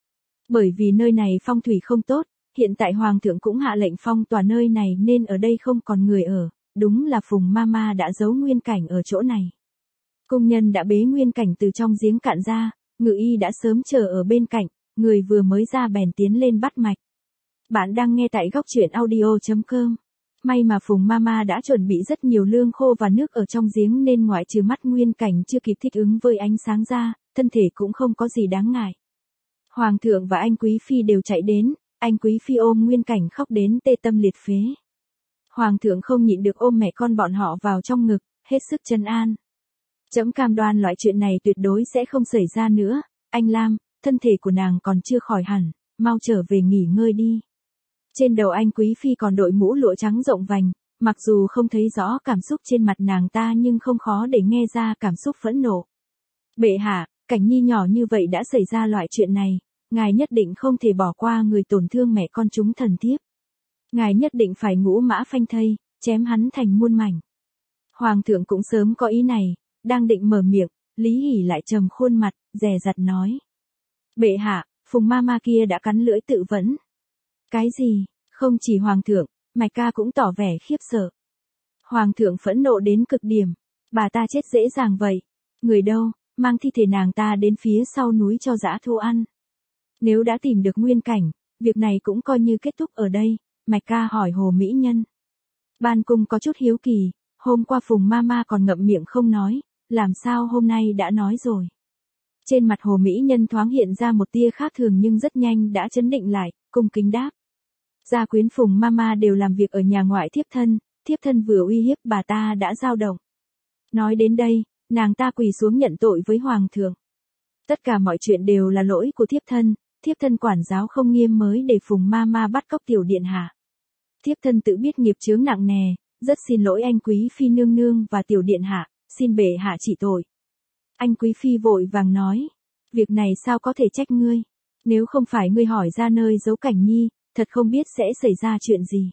Bởi vì nơi này phong thủy không tốt, hiện tại Hoàng thượng cũng hạ lệnh phong tỏa nơi này nên ở đây không còn người ở, đúng là Phùng Mama đã giấu nguyên cảnh ở chỗ này. Cung nhân đã bế nguyên cảnh từ trong giếng cạn ra, Ngự Y đã sớm chờ ở bên cạnh, người vừa mới ra bèn tiến lên bắt mạch. Bạn đang nghe tại góc truyện audio.com. May mà Phùng Mama đã chuẩn bị rất nhiều lương khô và nước ở trong giếng nên ngoại trừ mắt nguyên cảnh chưa kịp thích ứng với ánh sáng ra, thân thể cũng không có gì đáng ngại. Hoàng thượng và anh Quý Phi đều chạy đến, anh Quý Phi ôm nguyên cảnh khóc đến tê tâm liệt phế. Hoàng thượng không nhịn được ôm mẹ con bọn họ vào trong ngực, hết sức trấn an. Trẫm cam đoan loại chuyện này tuyệt đối sẽ không xảy ra nữa, anh Lam, thân thể của nàng còn chưa khỏi hẳn, mau trở về nghỉ ngơi đi. Trên đầu anh Quý Phi còn đội mũ lụa trắng rộng vành, mặc dù không thấy rõ cảm xúc trên mặt nàng ta nhưng không khó để nghe ra cảm xúc phẫn nộ. Bệ hạ, Cảnh Nhi nhỏ như vậy đã xảy ra loại chuyện này, ngài nhất định không thể bỏ qua người tổn thương mẹ con chúng thần thiếp. Ngài nhất định phải ngũ mã phanh thây, chém hắn thành muôn mảnh. Hoàng thượng cũng sớm có ý này, đang định mở miệng, Lý Hỷ lại trầm khuôn mặt, dè dặt nói. Bệ hạ, Phùng Mama kia đã cắn lưỡi tự vẫn. Cái gì? Không chỉ Hoàng thượng, Mạch Ca cũng tỏ vẻ khiếp sợ. Hoàng thượng phẫn nộ đến cực điểm. Bà ta chết dễ dàng vậy. Người đâu, mang thi thể nàng ta đến phía sau núi cho dã thú ăn. Nếu đã tìm được nguyên cảnh, việc này cũng coi như kết thúc ở đây, Mạch Ca hỏi Hồ Mỹ Nhân. Ban cung có chút hiếu kỳ, hôm qua Phùng Mama còn ngậm miệng không nói, làm sao hôm nay đã nói rồi. Trên mặt Hồ Mỹ Nhân thoáng hiện ra một tia khác thường nhưng rất nhanh đã trấn định lại, cung kính đáp. Gia quyến Phùng Mama đều làm việc ở nhà ngoại thiếp thân vừa uy hiếp bà ta đã dao động. Nói đến đây, nàng ta quỳ xuống nhận tội với Hoàng thượng. Tất cả mọi chuyện đều là lỗi của thiếp thân quản giáo không nghiêm mới để Phùng Mama bắt cóc tiểu điện hạ. Thiếp thân tự biết nghiệp chướng nặng nề, rất xin lỗi anh Quý Phi nương nương và tiểu điện hạ, xin bệ hạ trị tội. Anh Quý Phi vội vàng nói, việc này sao có thể trách ngươi, nếu không phải ngươi hỏi ra nơi giấu Cảnh Nhi, thật không biết sẽ xảy ra chuyện gì.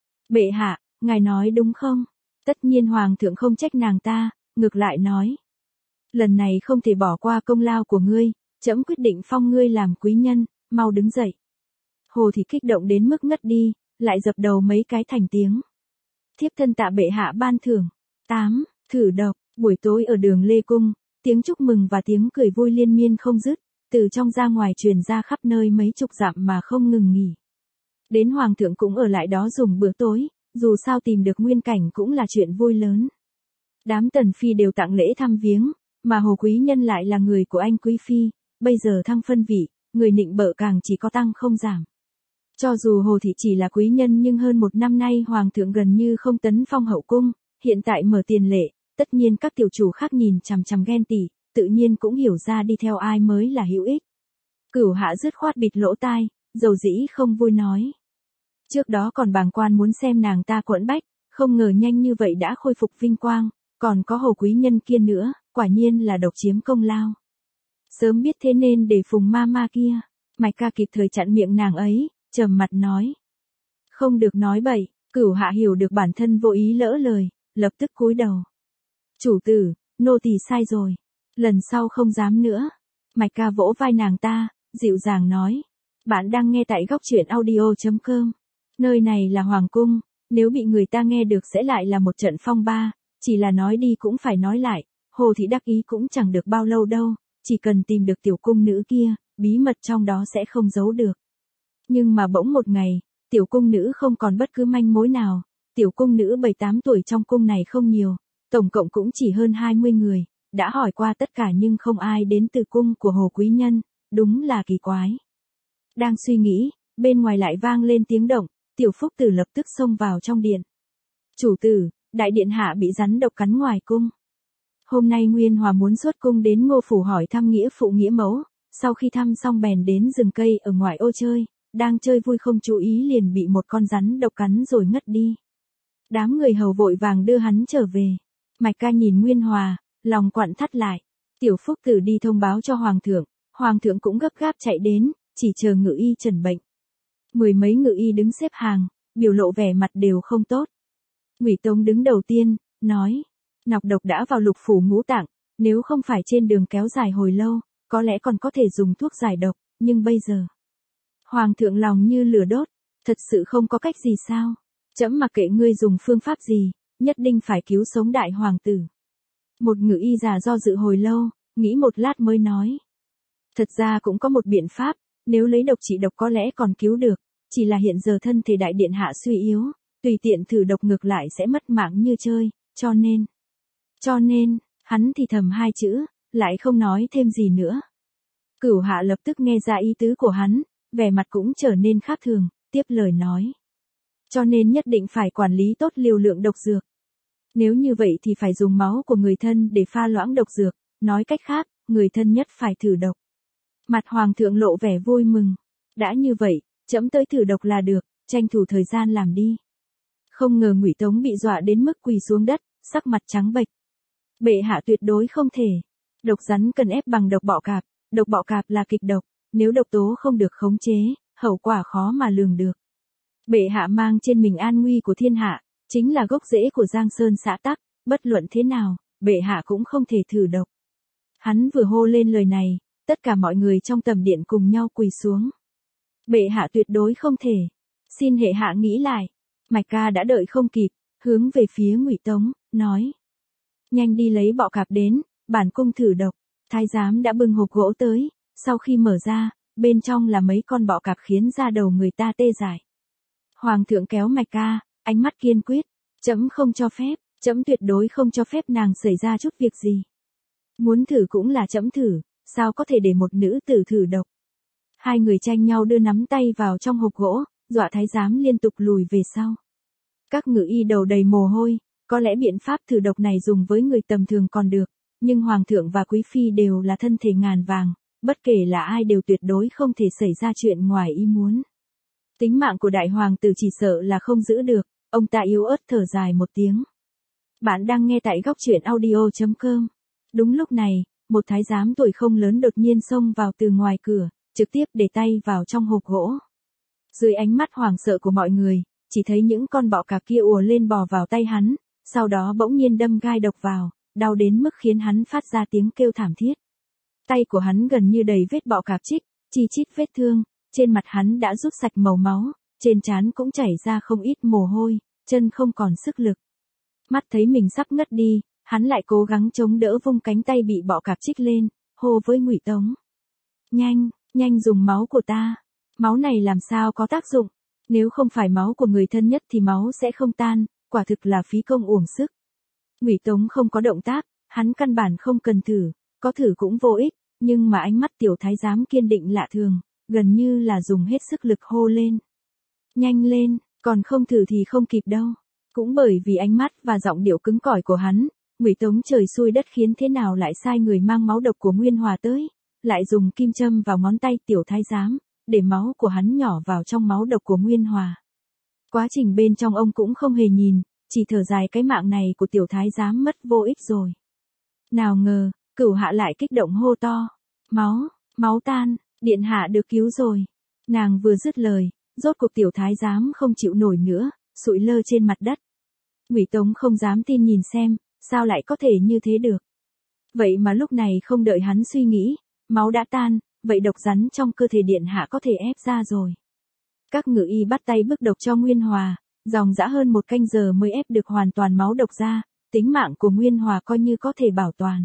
Bệ hạ, ngài nói đúng không? Tất nhiên Hoàng thượng không trách nàng ta, ngược lại nói. Lần này không thể bỏ qua công lao của ngươi, trẫm quyết định phong ngươi làm quý nhân, mau đứng dậy. Hồ thì kích động đến mức ngất đi, lại dập đầu mấy cái thành tiếng. Thiếp thân tạ bệ hạ ban thưởng. 8. Thử độc. Buổi tối ở đường Lê Cung, tiếng chúc mừng và tiếng cười vui liên miên không dứt, từ trong ra ngoài truyền ra khắp nơi mấy chục dặm mà không ngừng nghỉ. Đến hoàng thượng cũng ở lại đó dùng bữa tối, dù sao tìm được nguyên cảnh cũng là chuyện vui lớn. Đám tần phi đều tặng lễ thăm viếng, mà Hồ Quý Nhân lại là người của anh quý phi, bây giờ thăng phân vị, người nịnh bợ càng chỉ có tăng không giảm. Cho dù Hồ thị chỉ là quý nhân nhưng hơn một năm nay hoàng thượng gần như không tấn phong hậu cung, hiện tại mở tiền lệ, tất nhiên các tiểu chủ khác nhìn chằm chằm ghen tị, tự nhiên cũng hiểu ra đi theo ai mới là hữu ích. Cửu Hạ dứt khoát bịt lỗ tai, dầu dĩ không vui nói. Trước đó còn bàng quan muốn xem nàng ta quẫn bách, không ngờ nhanh như vậy đã khôi phục vinh quang, còn có Hồ Quý Nhân kia nữa, quả nhiên là độc chiếm công lao. Sớm biết thế nên để Phùng ma kia. Mạch Ca kịp thời chặn miệng nàng ấy, trầm mặt nói. Không được nói bậy. Cửu Hạ hiểu được bản thân vô ý lỡ lời, lập tức cúi đầu. Chủ tử, nô tỳ sai rồi. Lần sau không dám nữa. Mạch Ca vỗ vai nàng ta, dịu dàng nói. Bạn đang nghe tại góc truyện audio.com. Nơi này là Hoàng Cung, nếu bị người ta nghe được sẽ lại là một trận phong ba, chỉ là nói đi cũng phải nói lại, Hồ thị đắc ý cũng chẳng được bao lâu đâu, chỉ cần tìm được tiểu cung nữ kia, bí mật trong đó sẽ không giấu được. Nhưng mà bỗng một ngày, tiểu cung nữ không còn bất cứ manh mối nào, tiểu cung nữ 7-8 tuổi trong cung này không nhiều, tổng cộng cũng chỉ hơn 20 người, đã hỏi qua tất cả nhưng không ai đến từ cung của Hồ Quý Nhân, đúng là kỳ quái. Đang suy nghĩ, bên ngoài lại vang lên tiếng động, Tiểu Phúc Tử lập tức xông vào trong điện. Chủ tử, đại điện hạ bị rắn độc cắn ngoài cung. Hôm nay Nguyên Hòa muốn xuất cung đến Ngô phủ hỏi thăm nghĩa phụ nghĩa mẫu, sau khi thăm xong bèn đến rừng cây ở ngoài ô chơi, đang chơi vui không chú ý liền bị một con rắn độc cắn rồi ngất đi. Đám người hầu vội vàng đưa hắn trở về. Mạch Ca nhìn Nguyên Hòa, lòng quặn thắt lại. Tiểu Phúc Tử đi thông báo cho Hoàng thượng cũng gấp gáp chạy đến, chỉ chờ ngự y trần bệnh. 10 mấy ngự y đứng xếp hàng, biểu lộ vẻ mặt đều không tốt. Ngụy Tống đứng đầu tiên, nói, nọc độc đã vào lục phủ ngũ tạng, nếu không phải trên đường kéo dài hồi lâu, có lẽ còn có thể dùng thuốc giải độc, nhưng bây giờ. Hoàng thượng lòng như lửa đốt, thật sự không có cách gì sao? Trẫm mặc kệ ngươi dùng phương pháp gì, nhất định phải cứu sống đại hoàng tử. Một ngự y già do dự hồi lâu, nghĩ một lát mới nói. Thật ra cũng có một biện pháp, nếu lấy độc trị độc có lẽ còn cứu được, chỉ là hiện giờ thân thể đại điện hạ suy yếu, tùy tiện thử độc ngược lại sẽ mất mạng như chơi, cho nên, hắn thì thầm 2 chữ, lại không nói thêm gì nữa. Cửu Hạ lập tức nghe ra ý tứ của hắn, vẻ mặt cũng trở nên khác thường, tiếp lời nói. Cho nên nhất định phải quản lý tốt liều lượng độc dược. Nếu như vậy thì phải dùng máu của người thân để pha loãng độc dược, nói cách khác, người thân nhất phải thử độc. Mặt hoàng thượng lộ vẻ vui mừng. Đã như vậy, trẫm tới thử độc là được, tranh thủ thời gian làm đi. Không ngờ Ngụy Tống bị dọa đến mức quỳ xuống đất, sắc mặt trắng bệch. Bệ hạ tuyệt đối không thể. Độc rắn cần ép bằng độc bọ cạp là kịch độc, nếu độc tố không được khống chế, hậu quả khó mà lường được. Bệ hạ mang trên mình an nguy của thiên hạ, chính là gốc rễ của Giang Sơn xã tắc, bất luận thế nào, bệ hạ cũng không thể thử độc. Hắn vừa hô lên lời này, tất cả mọi người trong tầm điện cùng nhau quỳ xuống. Bệ hạ tuyệt đối không thể. Xin hệ hạ nghĩ lại. Mạch Ca đã đợi không kịp, hướng về phía Ngụy Tống, nói. Nhanh đi lấy bọ cạp đến, bản cung thử độc. Thái giám đã bưng hộp gỗ tới, sau khi mở ra, bên trong là mấy con bọ cạp khiến da đầu người ta tê dại. Hoàng thượng kéo Mạch Ca, ánh mắt kiên quyết. Trẫm không cho phép, trẫm tuyệt đối không cho phép nàng xảy ra chút việc gì. Muốn thử cũng là trẫm thử, sao có thể để một nữ tử thử độc. Hai người tranh nhau đưa nắm tay vào trong hộp gỗ, dọa thái giám liên tục lùi về sau. Các ngự y đầu đầy mồ hôi, có lẽ biện pháp thử độc này dùng với người tầm thường còn được, nhưng hoàng thượng và quý phi đều là thân thể ngàn vàng, bất kể là ai đều tuyệt đối không thể xảy ra chuyện ngoài ý muốn. Tính mạng của đại hoàng tử chỉ sợ là không giữ được, ông ta yếu ớt thở dài một tiếng. Bạn đang nghe tại góc truyện audio.com. Đúng lúc này, một thái giám tuổi không lớn đột nhiên xông vào từ ngoài cửa, trực tiếp để tay vào trong hộp gỗ. Dưới ánh mắt hoảng sợ của mọi người, chỉ thấy những con bọ cạp kia ùa lên bò vào tay hắn, sau đó bỗng nhiên đâm gai độc vào, đau đến mức khiến hắn phát ra tiếng kêu thảm thiết. Tay của hắn gần như đầy vết bọ cạp chích, chi chít vết thương, trên mặt hắn đã rút sạch màu máu, trên trán cũng chảy ra không ít mồ hôi, chân không còn sức lực. Mắt thấy mình sắp ngất đi, hắn lại cố gắng chống đỡ vung cánh tay bị bọ cạp chích lên, hô với Ngụy Tống. Nhanh, nhanh dùng máu của ta. Máu này làm sao có tác dụng? Nếu không phải máu của người thân nhất thì máu sẽ không tan, quả thực là phí công uổng sức. Ngụy Tống không có động tác, hắn căn bản không cần thử, có thử cũng vô ích, nhưng mà ánh mắt tiểu thái giám kiên định lạ thường, gần như là dùng hết sức lực hô lên. Nhanh lên, còn không thử thì không kịp đâu. Cũng bởi vì ánh mắt và giọng điệu cứng cỏi của hắn, Ngụy Tống trời xui đất khiến thế nào lại sai người mang máu độc của Nguyên Hòa tới, lại dùng kim châm vào ngón tay tiểu thái giám, để máu của hắn nhỏ vào trong máu độc của Nguyên Hòa. Quá trình bên trong ông cũng không hề nhìn, chỉ thở dài cái mạng này của tiểu thái giám mất vô ích rồi. Nào ngờ, Cửu Hạ lại kích động hô to. Máu, máu tan, điện hạ được cứu rồi. Nàng vừa dứt lời, rốt cuộc tiểu thái giám không chịu nổi nữa, sụi lơ trên mặt đất. Ngụy Tống không dám tin nhìn xem, sao lại có thể như thế được. Vậy mà lúc này không đợi hắn suy nghĩ, máu đã tan, vậy độc rắn trong cơ thể điện hạ có thể ép ra rồi. Các ngự y bắt tay bức độc cho Nguyên Hòa, dòng dã hơn 1 canh giờ mới ép được hoàn toàn máu độc ra, tính mạng của Nguyên Hòa coi như có thể bảo toàn.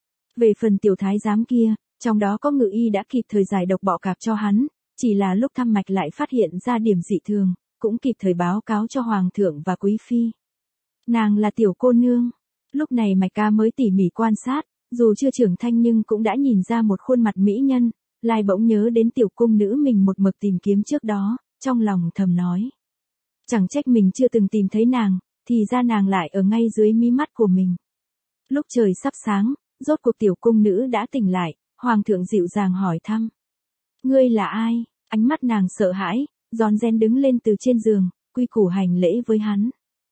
Về phần tiểu thái giám kia, trong đó có ngự y đã kịp thời giải độc bọ cạp cho hắn, chỉ là lúc thăm mạch lại phát hiện ra điểm dị thường, cũng kịp thời báo cáo cho hoàng thượng và quý phi. Nàng là tiểu cô nương. Lúc này Mạch Ca mới tỉ mỉ quan sát, dù chưa trưởng thành nhưng cũng đã nhìn ra một khuôn mặt mỹ nhân, lại bỗng nhớ đến tiểu cung nữ mình một mực tìm kiếm trước đó, trong lòng thầm nói. Chẳng trách mình chưa từng tìm thấy nàng, thì ra nàng lại ở ngay dưới mí mắt của mình. Lúc trời sắp sáng, rốt cuộc tiểu cung nữ đã tỉnh lại, hoàng thượng dịu dàng hỏi thăm. Ngươi là ai? Ánh mắt nàng sợ hãi, rón rén đứng lên từ trên giường, quy củ hành lễ với hắn.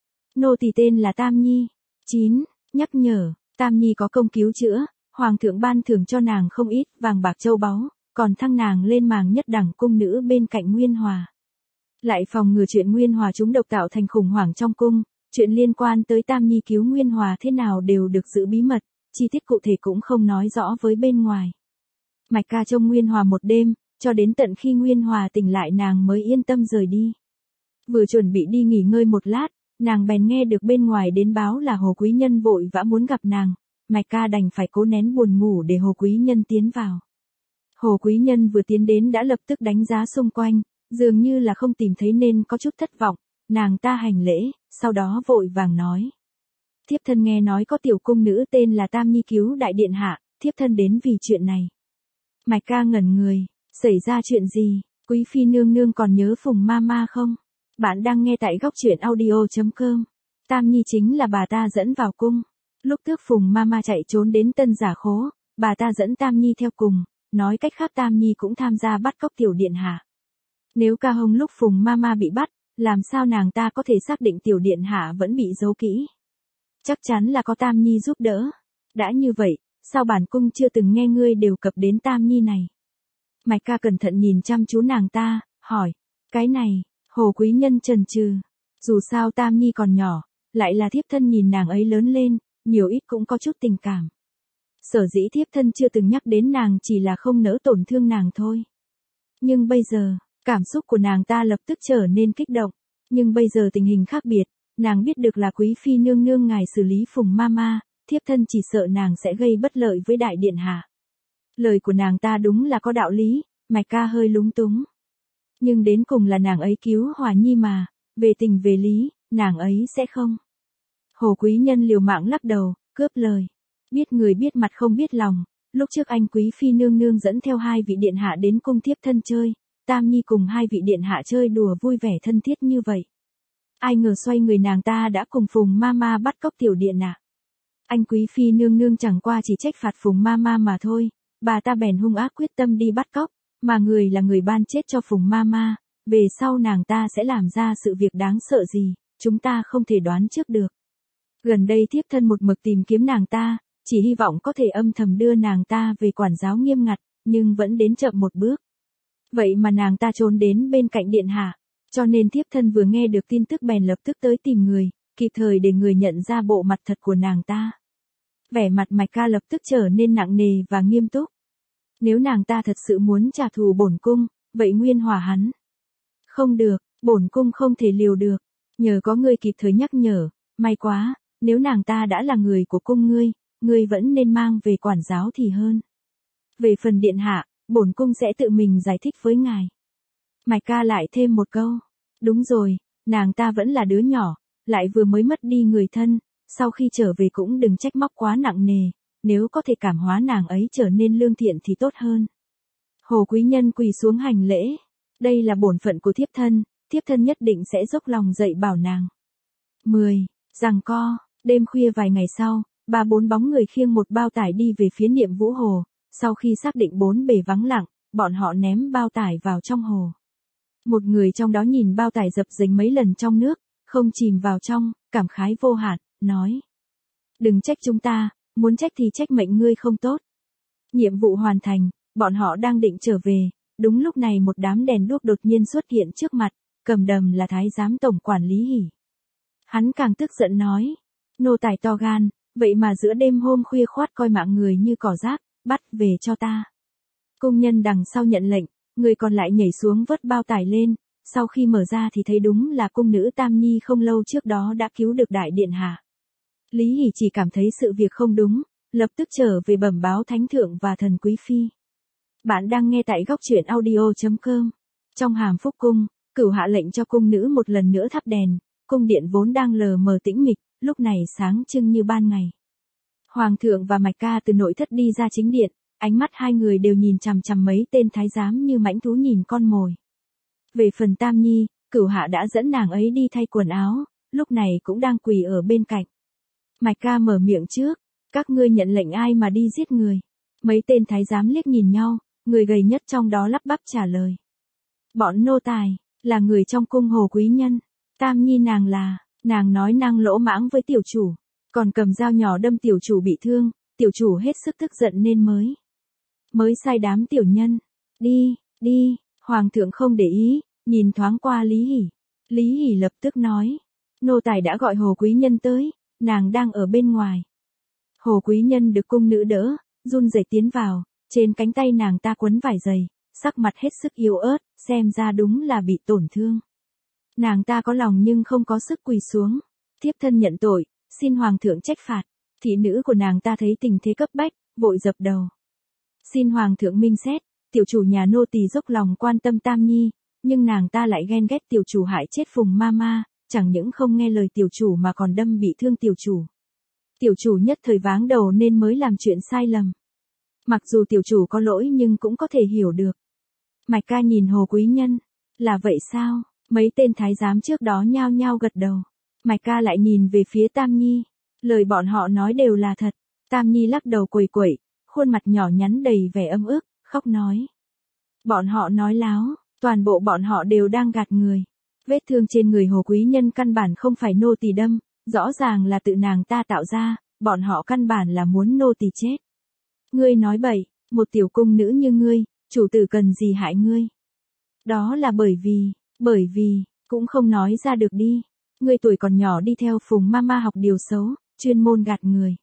Nô tỳ tên là Tam Nhi. 9. Nhắc nhở, Tam Nhi có công cứu chữa, hoàng thượng ban thưởng cho nàng không ít vàng bạc châu báu, còn thăng nàng lên màng nhất đẳng cung nữ bên cạnh Nguyên Hòa. Lại phòng ngừa chuyện Nguyên Hòa chúng độc tạo thành khủng hoảng trong cung, chuyện liên quan tới Tam Nhi cứu Nguyên Hòa thế nào đều được giữ bí mật, chi tiết cụ thể cũng không nói rõ với bên ngoài. Mạch Ca trông Nguyên Hòa một đêm, cho đến tận khi Nguyên Hòa tỉnh lại nàng mới yên tâm rời đi. Vừa chuẩn bị đi nghỉ ngơi một lát, nàng bèn nghe được bên ngoài đến báo là Hồ Quý Nhân vội vã muốn gặp nàng, Mạch Ca đành phải cố nén buồn ngủ để Hồ Quý Nhân tiến vào. Hồ Quý Nhân vừa tiến đến đã lập tức đánh giá xung quanh, dường như là không tìm thấy nên có chút thất vọng, nàng ta hành lễ, sau đó vội vàng nói. Thiếp thân nghe nói có tiểu cung nữ tên là Tam Nhi cứu đại điện hạ, thiếp thân đến vì chuyện này. Mạch Ca ngẩn người, xảy ra chuyện gì, quý phi nương nương còn nhớ Phùng Mama không? Bạn đang nghe tại góc truyện audio.com. Tam Nhi chính là bà ta dẫn vào cung. Lúc tước Phùng Mama chạy trốn đến Tân Giả Khố, bà ta dẫn Tam Nhi theo cùng, nói cách khác Tam Nhi cũng tham gia bắt cóc tiểu điện hạ. Nếu Ca Hồng lúc Phùng Mama bị bắt, làm sao nàng ta có thể xác định tiểu điện hạ vẫn bị giấu kỹ? Chắc chắn là có Tam Nhi giúp đỡ. Đã như vậy, sao bản cung chưa từng nghe ngươi đề cập đến Tam Nhi này? Mạch Ca cẩn thận nhìn chăm chú nàng ta, hỏi, cái này, Hồ Quý Nhân chần chừ. Dù sao Tam Nhi còn nhỏ, lại là thiếp thân nhìn nàng ấy lớn lên, nhiều ít cũng có chút tình cảm. Sở dĩ thiếp thân chưa từng nhắc đến nàng chỉ là không nỡ tổn thương nàng thôi. Nhưng bây giờ, cảm xúc của nàng ta lập tức trở nên kích động. Nhưng bây giờ tình hình khác biệt, nàng biết được là quý phi nương nương ngài xử lý Phùng Mama, thiếp thân chỉ sợ nàng sẽ gây bất lợi với đại điện hạ. Lời của nàng ta đúng là có đạo lý, Mạch Ca hơi lúng túng. Nhưng đến cùng là nàng ấy cứu Hòa Nhi mà, về tình về lý, nàng ấy sẽ không. Hồ Quý Nhân liều mạng lắc đầu, cướp lời. Biết người biết mặt không biết lòng, lúc trước anh quý phi nương nương dẫn theo 2 vị điện hạ đến cung thiếp thân chơi, Tam Nhi cùng 2 vị điện hạ chơi đùa vui vẻ thân thiết như vậy. Ai ngờ xoay người nàng ta đã cùng Phùng Mama bắt cóc tiểu điện hạ. Anh quý phi nương nương chẳng qua chỉ trách phạt Phùng Mama mà thôi, bà ta bèn hung ác quyết tâm đi bắt cóc, mà người là người ban chết cho Phùng Mama, về sau nàng ta sẽ làm ra sự việc đáng sợ gì, chúng ta không thể đoán trước được. Gần đây thiếp thân một mực tìm kiếm nàng ta, chỉ hy vọng có thể âm thầm đưa nàng ta về quản giáo nghiêm ngặt, nhưng vẫn đến chậm một bước. Vậy mà nàng ta trốn đến bên cạnh điện hạ, cho nên thiếp thân vừa nghe được tin tức bèn lập tức tới tìm người, kịp thời để người nhận ra bộ mặt thật của nàng ta. Vẻ mặt Mạch Ca lập tức trở nên nặng nề và nghiêm túc. Nếu nàng ta thật sự muốn trả thù bổn cung, vậy Nguyên Hòa hắn. Không được, Bổn cung không thể liều được, nhờ có ngươi kịp thời nhắc nhở, may quá, nếu nàng ta đã là người của cung ngươi vẫn nên mang về quản giáo thì hơn. Về phần điện hạ, bổn cung sẽ tự mình giải thích với ngài. Mạch ca lại thêm một câu. Đúng rồi, nàng ta vẫn là đứa nhỏ, lại vừa mới mất đi người thân, sau khi trở về cũng đừng trách móc quá nặng nề, nếu có thể cảm hóa nàng ấy trở nên lương thiện thì tốt hơn. Hồ quý nhân quỳ xuống hành lễ. Đây là bổn phận của thiếp thân nhất định sẽ dốc lòng dạy bảo nàng. 10. Giằng co, đêm khuya vài ngày sau, 3-4 bóng người khiêng một bao tải đi về phía Niệm Vũ Hồ, sau khi xác định 4 bề vắng lặng, bọn họ ném bao tải vào trong hồ. Một người trong đó nhìn bao tải dập dềnh mấy lần trong nước, không chìm vào trong, cảm khái vô hạn, nói. Đừng trách chúng ta, muốn trách thì trách mệnh ngươi không tốt. Nhiệm vụ hoàn thành, bọn họ đang định trở về, đúng lúc này một đám đèn đuốc đột nhiên xuất hiện trước mặt, cầm đầm là thái giám tổng quản Lý Hỉ. Hắn càng tức giận nói, nô tài to gan, vậy mà giữa đêm hôm khuya khoát coi mạng người như cỏ rác, bắt về cho ta. Cung nhân đằng sau nhận lệnh, người còn lại nhảy xuống vớt bao tải lên, sau khi mở ra thì thấy đúng là cung nữ Tam Nhi không lâu trước đó đã cứu được đại điện hạ. Lý Hỉ chỉ cảm thấy sự việc không đúng, lập tức trở về bẩm báo thánh thượng và thần quý phi. Bạn đang nghe tại góc truyện audio.com. Trong hàm phúc cung, Cửu hạ lệnh cho cung nữ một lần nữa thắp đèn, cung điện vốn đang lờ mờ tĩnh mịch, lúc này sáng trưng như ban ngày. Hoàng thượng và Mạch ca từ nội thất đi ra chính điện, ánh mắt hai người đều nhìn chằm chằm mấy tên thái giám như mãnh thú nhìn con mồi. Về phần Tam Nhi, Cửu hạ đã dẫn nàng ấy đi thay quần áo, lúc này cũng đang quỳ ở bên cạnh. Mạch ca mở miệng trước, các ngươi nhận lệnh ai mà đi giết người. Mấy tên thái giám liếc nhìn nhau, người gầy nhất trong đó lắp bắp trả lời. Bọn nô tài, là người trong cung Hồ quý nhân. Tam Nhi nàng nói năng lỗ mãng với tiểu chủ, còn cầm dao nhỏ đâm tiểu chủ bị thương, tiểu chủ hết sức tức giận nên mới sai đám tiểu nhân. Đi, hoàng thượng không để ý, nhìn thoáng qua Lý Hỉ. Lý Hỉ lập tức nói, nô tài đã gọi Hồ quý nhân tới, nàng đang ở bên ngoài. Hồ quý nhân được cung nữ đỡ, run rẩy tiến vào, trên cánh tay nàng ta quấn vải dày, sắc mặt hết sức yếu ớt, xem ra đúng là bị tổn thương. Nàng ta có lòng nhưng không có sức quỳ xuống. Thiếp thân nhận tội, xin hoàng thượng trách phạt. Thị nữ của nàng ta thấy tình thế cấp bách, vội dập đầu. Xin hoàng thượng minh xét, tiểu chủ nhà nô tỳ dốc lòng quan tâm Tam Nhi, nhưng nàng ta lại ghen ghét tiểu chủ hại chết Phùng Mama, chẳng những không nghe lời tiểu chủ mà còn đâm bị thương tiểu chủ. Tiểu chủ nhất thời váng đầu nên mới làm chuyện sai lầm. Mặc dù tiểu chủ có lỗi nhưng cũng có thể hiểu được. Mạch ca nhìn Hồ quý nhân, là vậy sao? Mấy tên thái giám trước đó nhao nhao gật đầu. Mạch ca lại nhìn về phía Tam Nhi, lời bọn họ nói đều là thật. Tam Nhi lắc đầu quẩy quẩy, khuôn mặt nhỏ nhắn đầy vẻ âm ức, khóc nói. Bọn họ nói láo, toàn bộ bọn họ đều đang gạt người. Vết thương trên người Hồ quý nhân căn bản không phải nô tỳ đâm, rõ ràng là tự nàng ta tạo ra, bọn họ căn bản là muốn nô tỳ chết. Ngươi nói bậy, một tiểu cung nữ như ngươi, chủ tử cần gì hại ngươi? Đó là bởi vì, cũng không nói ra được đi. Ngươi tuổi còn nhỏ đi theo Phùng Mama học điều xấu, chuyên môn gạt người.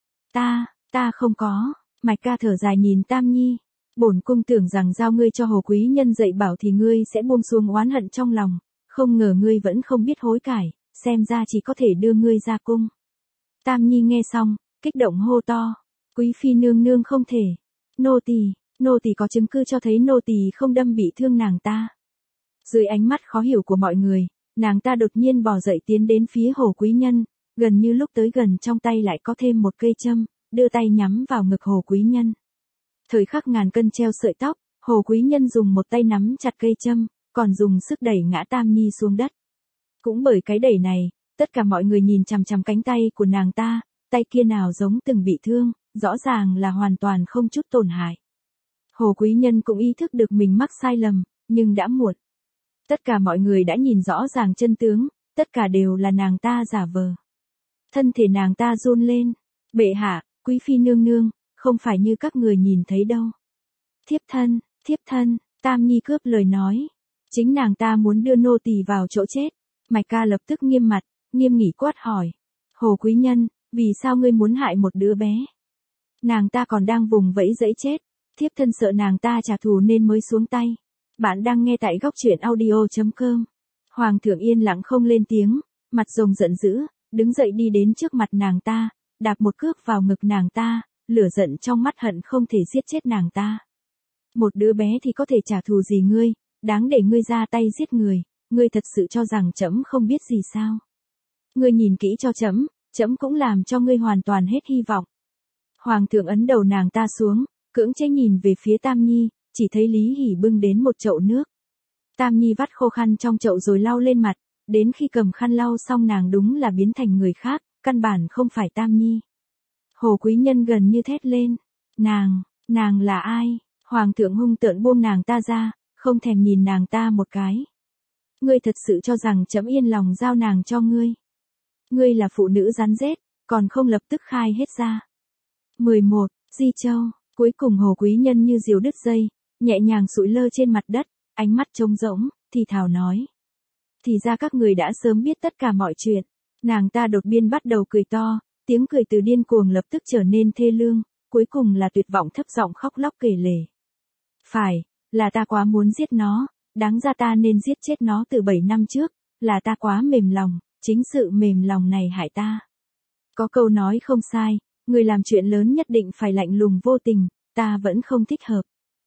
Ta không có. Mạch ca thở dài nhìn Tam Nhi. Bổn cung tưởng rằng giao ngươi cho Hồ quý nhân dạy bảo thì ngươi sẽ buông xuống oán hận trong lòng, không ngờ ngươi vẫn không biết hối cải, xem ra chỉ có thể đưa ngươi ra cung. Tam Nhi nghe xong, kích động hô to. Quý phi nương nương không thể. Nô tỳ có chứng cứ cho thấy nô tỳ không đâm bị thương nàng ta. Dưới ánh mắt khó hiểu của mọi người, nàng ta đột nhiên bò dậy tiến đến phía Hồ quý nhân, gần như lúc tới gần trong tay lại có thêm một cây châm, đưa tay nhắm vào ngực Hồ quý nhân. Thời khắc ngàn cân treo sợi tóc, Hồ quý nhân dùng một tay nắm chặt cây châm, còn dùng sức đẩy ngã Tam Nhi xuống đất. Cũng bởi cái đẩy này, tất cả mọi người nhìn chằm chằm cánh tay của nàng ta, tay kia nào giống từng bị thương, rõ ràng là hoàn toàn không chút tổn hại. Hồ quý nhân cũng ý thức được mình mắc sai lầm, nhưng đã muộn. Tất cả mọi người đã nhìn rõ ràng chân tướng, tất cả đều là nàng ta giả vờ. Thân thể nàng ta run lên. Bệ hạ, quý phi nương nương, không phải như các người nhìn thấy đâu. Thiếp thân, Tam Nhi cướp lời nói. Chính nàng ta muốn đưa nô tỳ vào chỗ chết. Mạch ca lập tức nghiêm mặt, nghiêm nghị quát hỏi. Hồ quý nhân, vì sao ngươi muốn hại một đứa bé? Nàng ta còn đang vùng vẫy dẫy chết. Thiếp thân sợ nàng ta trả thù nên mới xuống tay. Bạn đang nghe tại góc truyện audio.com. Hoàng thượng yên lặng không lên tiếng, mặt rồng giận dữ, đứng dậy đi đến trước mặt nàng ta, đạp một cước vào ngực nàng ta, lửa giận trong mắt hận không thể giết chết nàng ta. Một đứa bé thì có thể trả thù gì ngươi, đáng để ngươi ra tay giết người, ngươi thật sự cho rằng trẫm không biết gì sao? Ngươi nhìn kỹ cho trẫm, trẫm cũng làm cho ngươi hoàn toàn hết hy vọng. Hoàng thượng ấn đầu nàng ta xuống, cưỡng chế nhìn về phía Tam Nhi, chỉ thấy Lý Hỉ bưng đến một chậu nước. Tam Nhi vắt khô khăn trong chậu rồi lau lên mặt, đến khi cầm khăn lau xong nàng đúng là biến thành người khác, căn bản không phải Tam Nhi. Hồ Quý Nhân gần như thét lên, nàng là ai? Hoàng thượng hung tợn buông nàng ta ra, không thèm nhìn nàng ta một cái. Ngươi thật sự cho rằng trẫm yên lòng giao nàng cho ngươi? Ngươi là phụ nữ rắn rết, còn không lập tức khai hết ra. 11. Di Châu. Cuối cùng Hồ Quý Nhân như diều đứt dây, nhẹ nhàng sụi lơ trên mặt đất, ánh mắt trống rỗng, thì thào nói. Thì ra các người đã sớm biết tất cả mọi chuyện. Nàng ta đột nhiên bắt đầu cười to, tiếng cười từ điên cuồng lập tức trở nên thê lương, cuối cùng là tuyệt vọng thấp giọng khóc lóc kể lể. Phải, là ta quá muốn giết nó, đáng ra ta nên giết chết nó từ 7 năm trước, là ta quá mềm lòng, chính sự mềm lòng này hại ta. Có câu nói không sai, người làm chuyện lớn nhất định phải lạnh lùng vô tình, ta vẫn không thích hợp.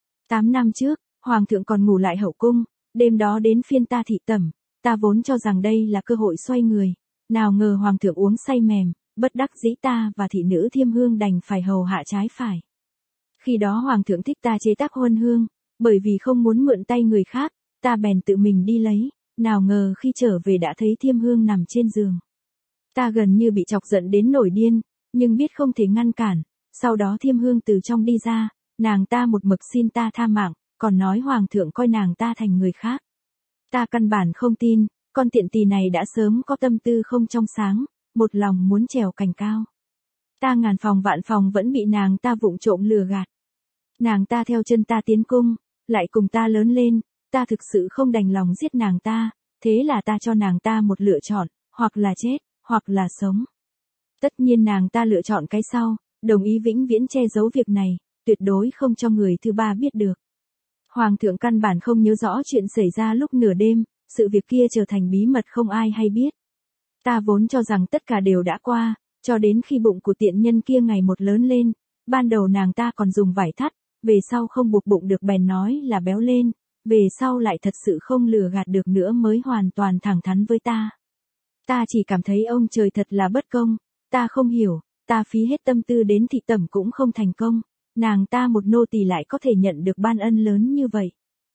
8 năm trước, Hoàng thượng còn ngủ lại hậu cung, đêm đó đến phiên ta thị tẩm, ta vốn cho rằng đây là cơ hội xoay người, nào ngờ Hoàng thượng uống say mềm, bất đắc dĩ ta và thị nữ Thiêm Hương đành phải hầu hạ trái phải. Khi đó Hoàng thượng thích ta chế tác huân hương, bởi vì không muốn mượn tay người khác, ta bèn tự mình đi lấy, nào ngờ khi trở về đã thấy Thiêm Hương nằm trên giường. Ta gần như bị chọc giận đến nổi điên, nhưng biết không thể ngăn cản, sau đó Thiêm Hương từ trong đi ra, nàng ta một mực xin ta tha mạng, còn nói Hoàng thượng coi nàng ta thành người khác. Ta căn bản không tin, con tiện tỳ này đã sớm có tâm tư không trong sáng, một lòng muốn trèo cành cao. Ta ngàn phòng vạn phòng vẫn bị nàng ta vụng trộm lừa gạt. Nàng ta theo chân ta tiến cung, lại cùng ta lớn lên, ta thực sự không đành lòng giết nàng ta, thế là ta cho nàng ta một lựa chọn, hoặc là chết, hoặc là sống. Tất nhiên nàng ta lựa chọn cái sau, đồng ý vĩnh viễn che giấu việc này, tuyệt đối không cho người thứ ba biết được. Hoàng thượng căn bản không nhớ rõ chuyện xảy ra lúc nửa đêm, sự việc kia trở thành bí mật không ai hay biết. Ta vốn cho rằng tất cả đều đã qua, cho đến khi bụng của tiện nhân kia ngày một lớn lên, ban đầu nàng ta còn dùng vải thắt, về sau không buộc bụng được bèn nói là béo lên, về sau lại thật sự không lừa gạt được nữa mới hoàn toàn thẳng thắn với ta. Ta chỉ cảm thấy ông trời thật là bất công, ta không hiểu, ta phí hết tâm tư đến thị tẩm cũng không thành công, nàng ta một nô tỳ lại có thể nhận được ban ân lớn như vậy.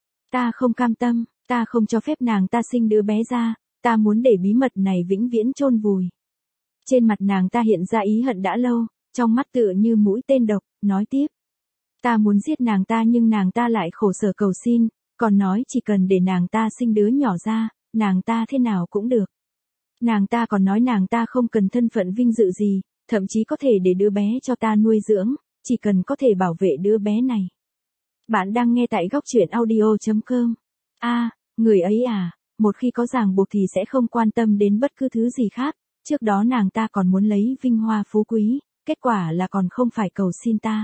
Ta không cam tâm, ta không cho phép nàng ta sinh đứa bé ra, ta muốn để bí mật này vĩnh viễn chôn vùi. Trên mặt nàng ta hiện ra ý hận đã lâu, trong mắt tựa như mũi tên độc, nói tiếp. Ta muốn giết nàng ta nhưng nàng ta lại khổ sở cầu xin, còn nói chỉ cần để nàng ta sinh đứa nhỏ ra, nàng ta thế nào cũng được. Nàng ta còn nói nàng ta không cần thân phận vinh dự gì, thậm chí có thể để đứa bé cho ta nuôi dưỡng, chỉ cần có thể bảo vệ đứa bé này. Bạn đang nghe tại góc truyện audio.com. Người ấy à, một khi có ràng buộc thì sẽ không quan tâm đến bất cứ thứ gì khác, trước đó nàng ta còn muốn lấy vinh hoa phú quý, kết quả là còn không phải cầu xin ta.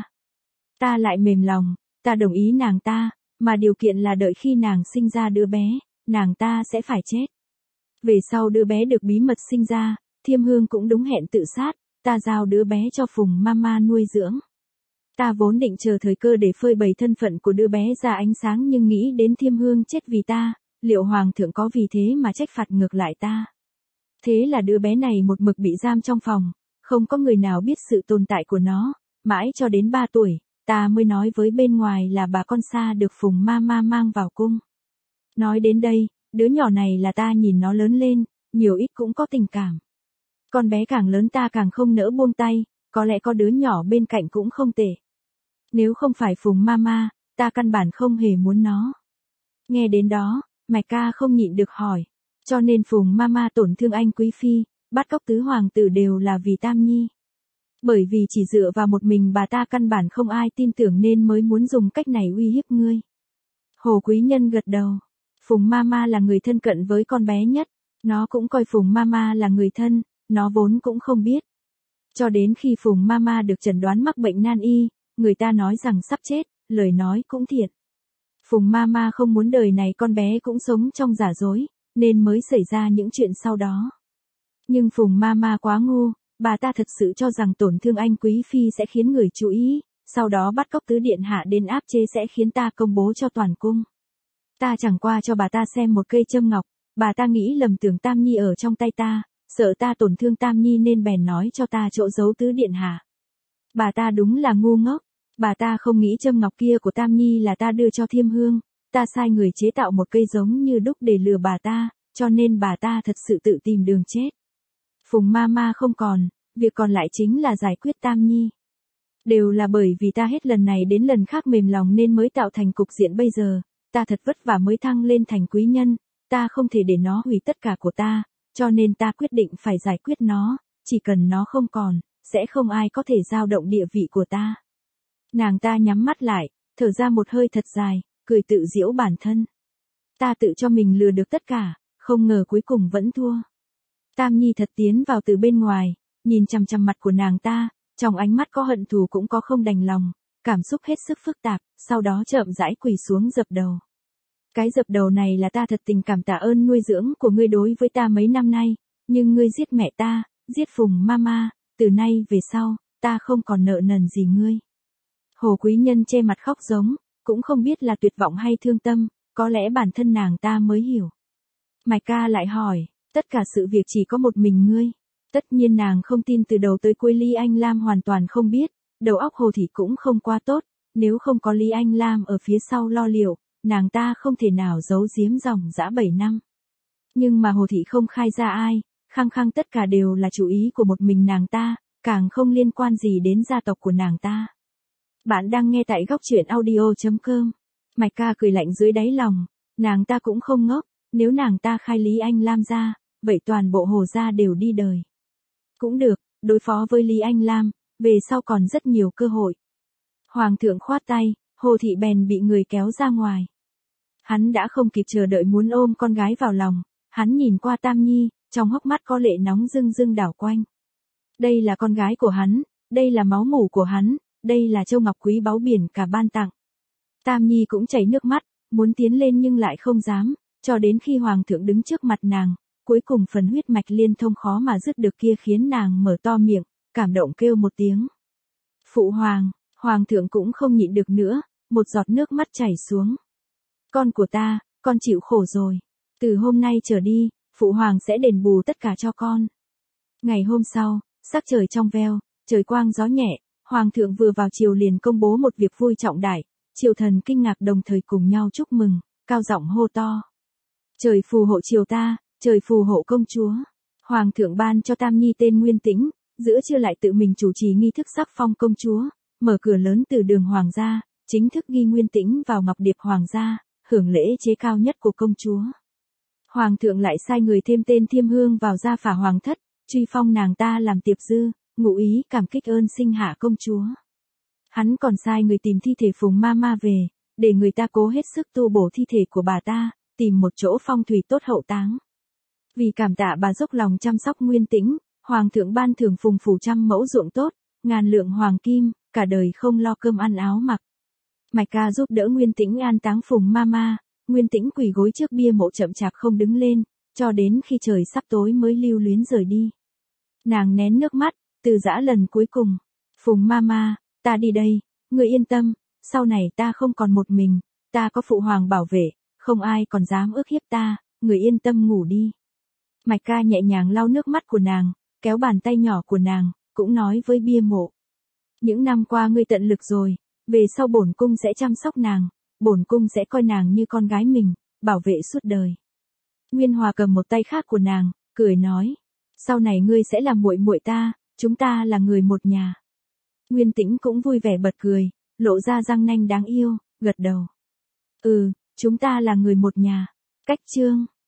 Ta lại mềm lòng, ta đồng ý nàng ta, mà điều kiện là đợi khi nàng sinh ra đứa bé, nàng ta sẽ phải chết. Về sau đứa bé được bí mật sinh ra, Thiêm Hương cũng đúng hẹn tự sát, ta giao đứa bé cho Phùng Mama nuôi dưỡng. Ta vốn định chờ thời cơ để phơi bày thân phận của đứa bé ra ánh sáng nhưng nghĩ đến Thiêm Hương chết vì ta, liệu Hoàng thượng có vì thế mà trách phạt ngược lại ta? Thế là đứa bé này một mực bị giam trong phòng, không có người nào biết sự tồn tại của nó, mãi cho đến 3 tuổi, ta mới nói với bên ngoài là bà con xa được Phùng Mama mang vào cung. Nói đến đây, đứa nhỏ này là ta nhìn nó lớn lên, nhiều ít cũng có tình cảm. Con bé càng lớn ta càng không nỡ buông tay, có lẽ có đứa nhỏ bên cạnh cũng không tệ. Nếu không phải Phùng Mama, ta căn bản không hề muốn nó. Nghe đến đó, Mạch Ca không nhịn được hỏi, cho nên Phùng Mama tổn thương anh quý phi, bắt cóc tứ hoàng tử đều là vì Tam Nhi. Bởi vì chỉ dựa vào một mình bà ta căn bản không ai tin tưởng nên mới muốn dùng cách này uy hiếp ngươi. Hồ Quý Nhân gật đầu. Phùng Mama là người thân cận với con bé nhất, nó cũng coi Phùng Mama là người thân, nó vốn cũng không biết. Cho đến khi Phùng Mama được chẩn đoán mắc bệnh nan y, người ta nói rằng sắp chết, lời nói cũng thiệt. Phùng Mama không muốn đời này con bé cũng sống trong giả dối, nên mới xảy ra những chuyện sau đó. Nhưng Phùng Mama quá ngu, bà ta thật sự cho rằng tổn thương anh Quý Phi sẽ khiến người chú ý, sau đó bắt cóc tứ điện hạ đến áp chế sẽ khiến ta công bố cho toàn cung. Ta chẳng qua cho bà ta xem một cây châm ngọc, bà ta nghĩ lầm tưởng Tam Nhi ở trong tay ta, sợ ta tổn thương Tam Nhi nên bèn nói cho ta chỗ giấu tứ điện hạ. Bà ta đúng là ngu ngốc, bà ta không nghĩ châm ngọc kia của Tam Nhi là ta đưa cho Thiêm Hương, ta sai người chế tạo một cây giống như đúc để lừa bà ta, cho nên bà ta thật sự tự tìm đường chết. Phùng Mama không còn, việc còn lại chính là giải quyết Tam Nhi. Đều là bởi vì ta hết lần này đến lần khác mềm lòng nên mới tạo thành cục diện bây giờ, ta thật vất vả mới thăng lên thành quý nhân, ta không thể để nó hủy tất cả của ta, cho nên ta quyết định phải giải quyết nó, chỉ cần nó không còn, sẽ không ai có thể dao động địa vị của ta. Nàng ta nhắm mắt lại, thở ra một hơi thật dài, cười tự giễu bản thân. Ta tự cho mình lừa được tất cả, không ngờ cuối cùng vẫn thua. Tam Nhi thật tiến vào từ bên ngoài, nhìn chằm chằm mặt của nàng ta, trong ánh mắt có hận thù cũng có không đành lòng, cảm xúc hết sức phức tạp, sau đó chậm rãi quỳ xuống dập đầu. Cái dập đầu này là ta thật tình cảm tạ ơn nuôi dưỡng của ngươi đối với ta mấy năm nay, nhưng ngươi giết mẹ ta, giết Phùng Mama, từ nay về sau, ta không còn nợ nần gì ngươi. Hồ quý nhân che mặt khóc giống, cũng không biết là tuyệt vọng hay thương tâm, có lẽ bản thân nàng ta mới hiểu. Mạch Ca lại hỏi, tất cả sự việc chỉ có một mình ngươi. Tất nhiên nàng không tin từ đầu tới cuối Lý Anh Lam hoàn toàn không biết, đầu óc Hồ Thị cũng không quá tốt, nếu không có Lý Anh Lam ở phía sau lo liệu, nàng ta không thể nào giấu giếm dòng dã 7 năm. Nhưng mà Hồ Thị không khai ra ai, khăng khăng tất cả đều là chủ ý của một mình nàng ta, càng không liên quan gì đến gia tộc của nàng ta. Bạn đang nghe tại góc truyện audio.com. Mạch Ca cười lạnh dưới đáy lòng, nàng ta cũng không ngốc, nếu nàng ta khai Lý Anh Lam ra, vậy toàn bộ Hồ gia đều đi đời. Cũng được, đối phó với Lý Anh Lam, về sau còn rất nhiều cơ hội. Hoàng thượng khoát tay, Hồ Thị bèn bị người kéo ra ngoài. Hắn đã không kịp chờ đợi muốn ôm con gái vào lòng, hắn nhìn qua Tam Nhi, trong hốc mắt có lệ nóng rưng rưng đảo quanh. Đây là con gái của hắn, đây là máu mủ của hắn, đây là châu ngọc quý báu biển cả ban tặng. Tam Nhi cũng chảy nước mắt, muốn tiến lên nhưng lại không dám, cho đến khi Hoàng thượng đứng trước mặt nàng, cuối cùng phần huyết mạch liên thông khó mà dứt được kia khiến nàng mở to miệng, cảm động kêu một tiếng. Phụ hoàng, Hoàng thượng cũng không nhịn được nữa, một giọt nước mắt chảy xuống. Con của ta, con chịu khổ rồi. Từ hôm nay trở đi, phụ hoàng sẽ đền bù tất cả cho con. Ngày hôm sau, sắc trời trong veo, trời quang gió nhẹ, Hoàng thượng vừa vào triều liền công bố một việc vui trọng đại, triều thần kinh ngạc đồng thời cùng nhau chúc mừng, cao giọng hô to. Trời phù hộ triều ta, trời phù hộ công chúa. Hoàng thượng ban cho Tam Nhi tên Nguyên Tĩnh, giữa trưa lại tự mình chủ trì nghi thức sắc phong công chúa, mở cửa lớn từ đường hoàng gia, chính thức ghi Nguyên Tĩnh vào ngọc điệp hoàng gia, hưởng lễ chế cao nhất của công chúa. Hoàng thượng lại sai người thêm tên Thiêm Hương vào gia phả hoàng thất, truy phong nàng ta làm tiệp dư, ngụ ý cảm kích ơn sinh hạ công chúa. Hắn còn sai người tìm thi thể Phùng Mama về, để người ta cố hết sức tu bổ thi thể của bà ta, tìm một chỗ phong thủy tốt hậu táng. Vì cảm tạ bà dốc lòng chăm sóc Nguyên Tĩnh, Hoàng thượng ban thưởng Phùng phủ 100 mẫu ruộng tốt, ngàn lượng hoàng kim, cả đời không lo cơm ăn áo mặc. Mạch Ca giúp đỡ Nguyên Tĩnh an táng Phùng Mama, Nguyên Tĩnh quỳ gối trước bia mộ chậm chạp không đứng lên, cho đến khi trời sắp tối mới lưu luyến rời đi. Nàng nén nước mắt, từ giã lần cuối cùng. Phùng Mama, ta đi đây, ngươi yên tâm, sau này ta không còn một mình, ta có phụ hoàng bảo vệ, không ai còn dám ức hiếp ta, người yên tâm ngủ đi. Mạch Ca nhẹ nhàng lau nước mắt của nàng, kéo bàn tay nhỏ của nàng, cũng nói với bia mộ. Những năm qua ngươi tận lực rồi, về sau bổn cung sẽ chăm sóc nàng, bổn cung sẽ coi nàng như con gái mình, bảo vệ suốt đời. Nguyên Hòa cầm một tay khác của nàng, cười nói, sau này ngươi sẽ là muội muội ta, chúng ta là người một nhà. Nguyên Tĩnh cũng vui vẻ bật cười, lộ ra răng nanh đáng yêu, gật đầu. Ừ, chúng ta là người một nhà. Cách chương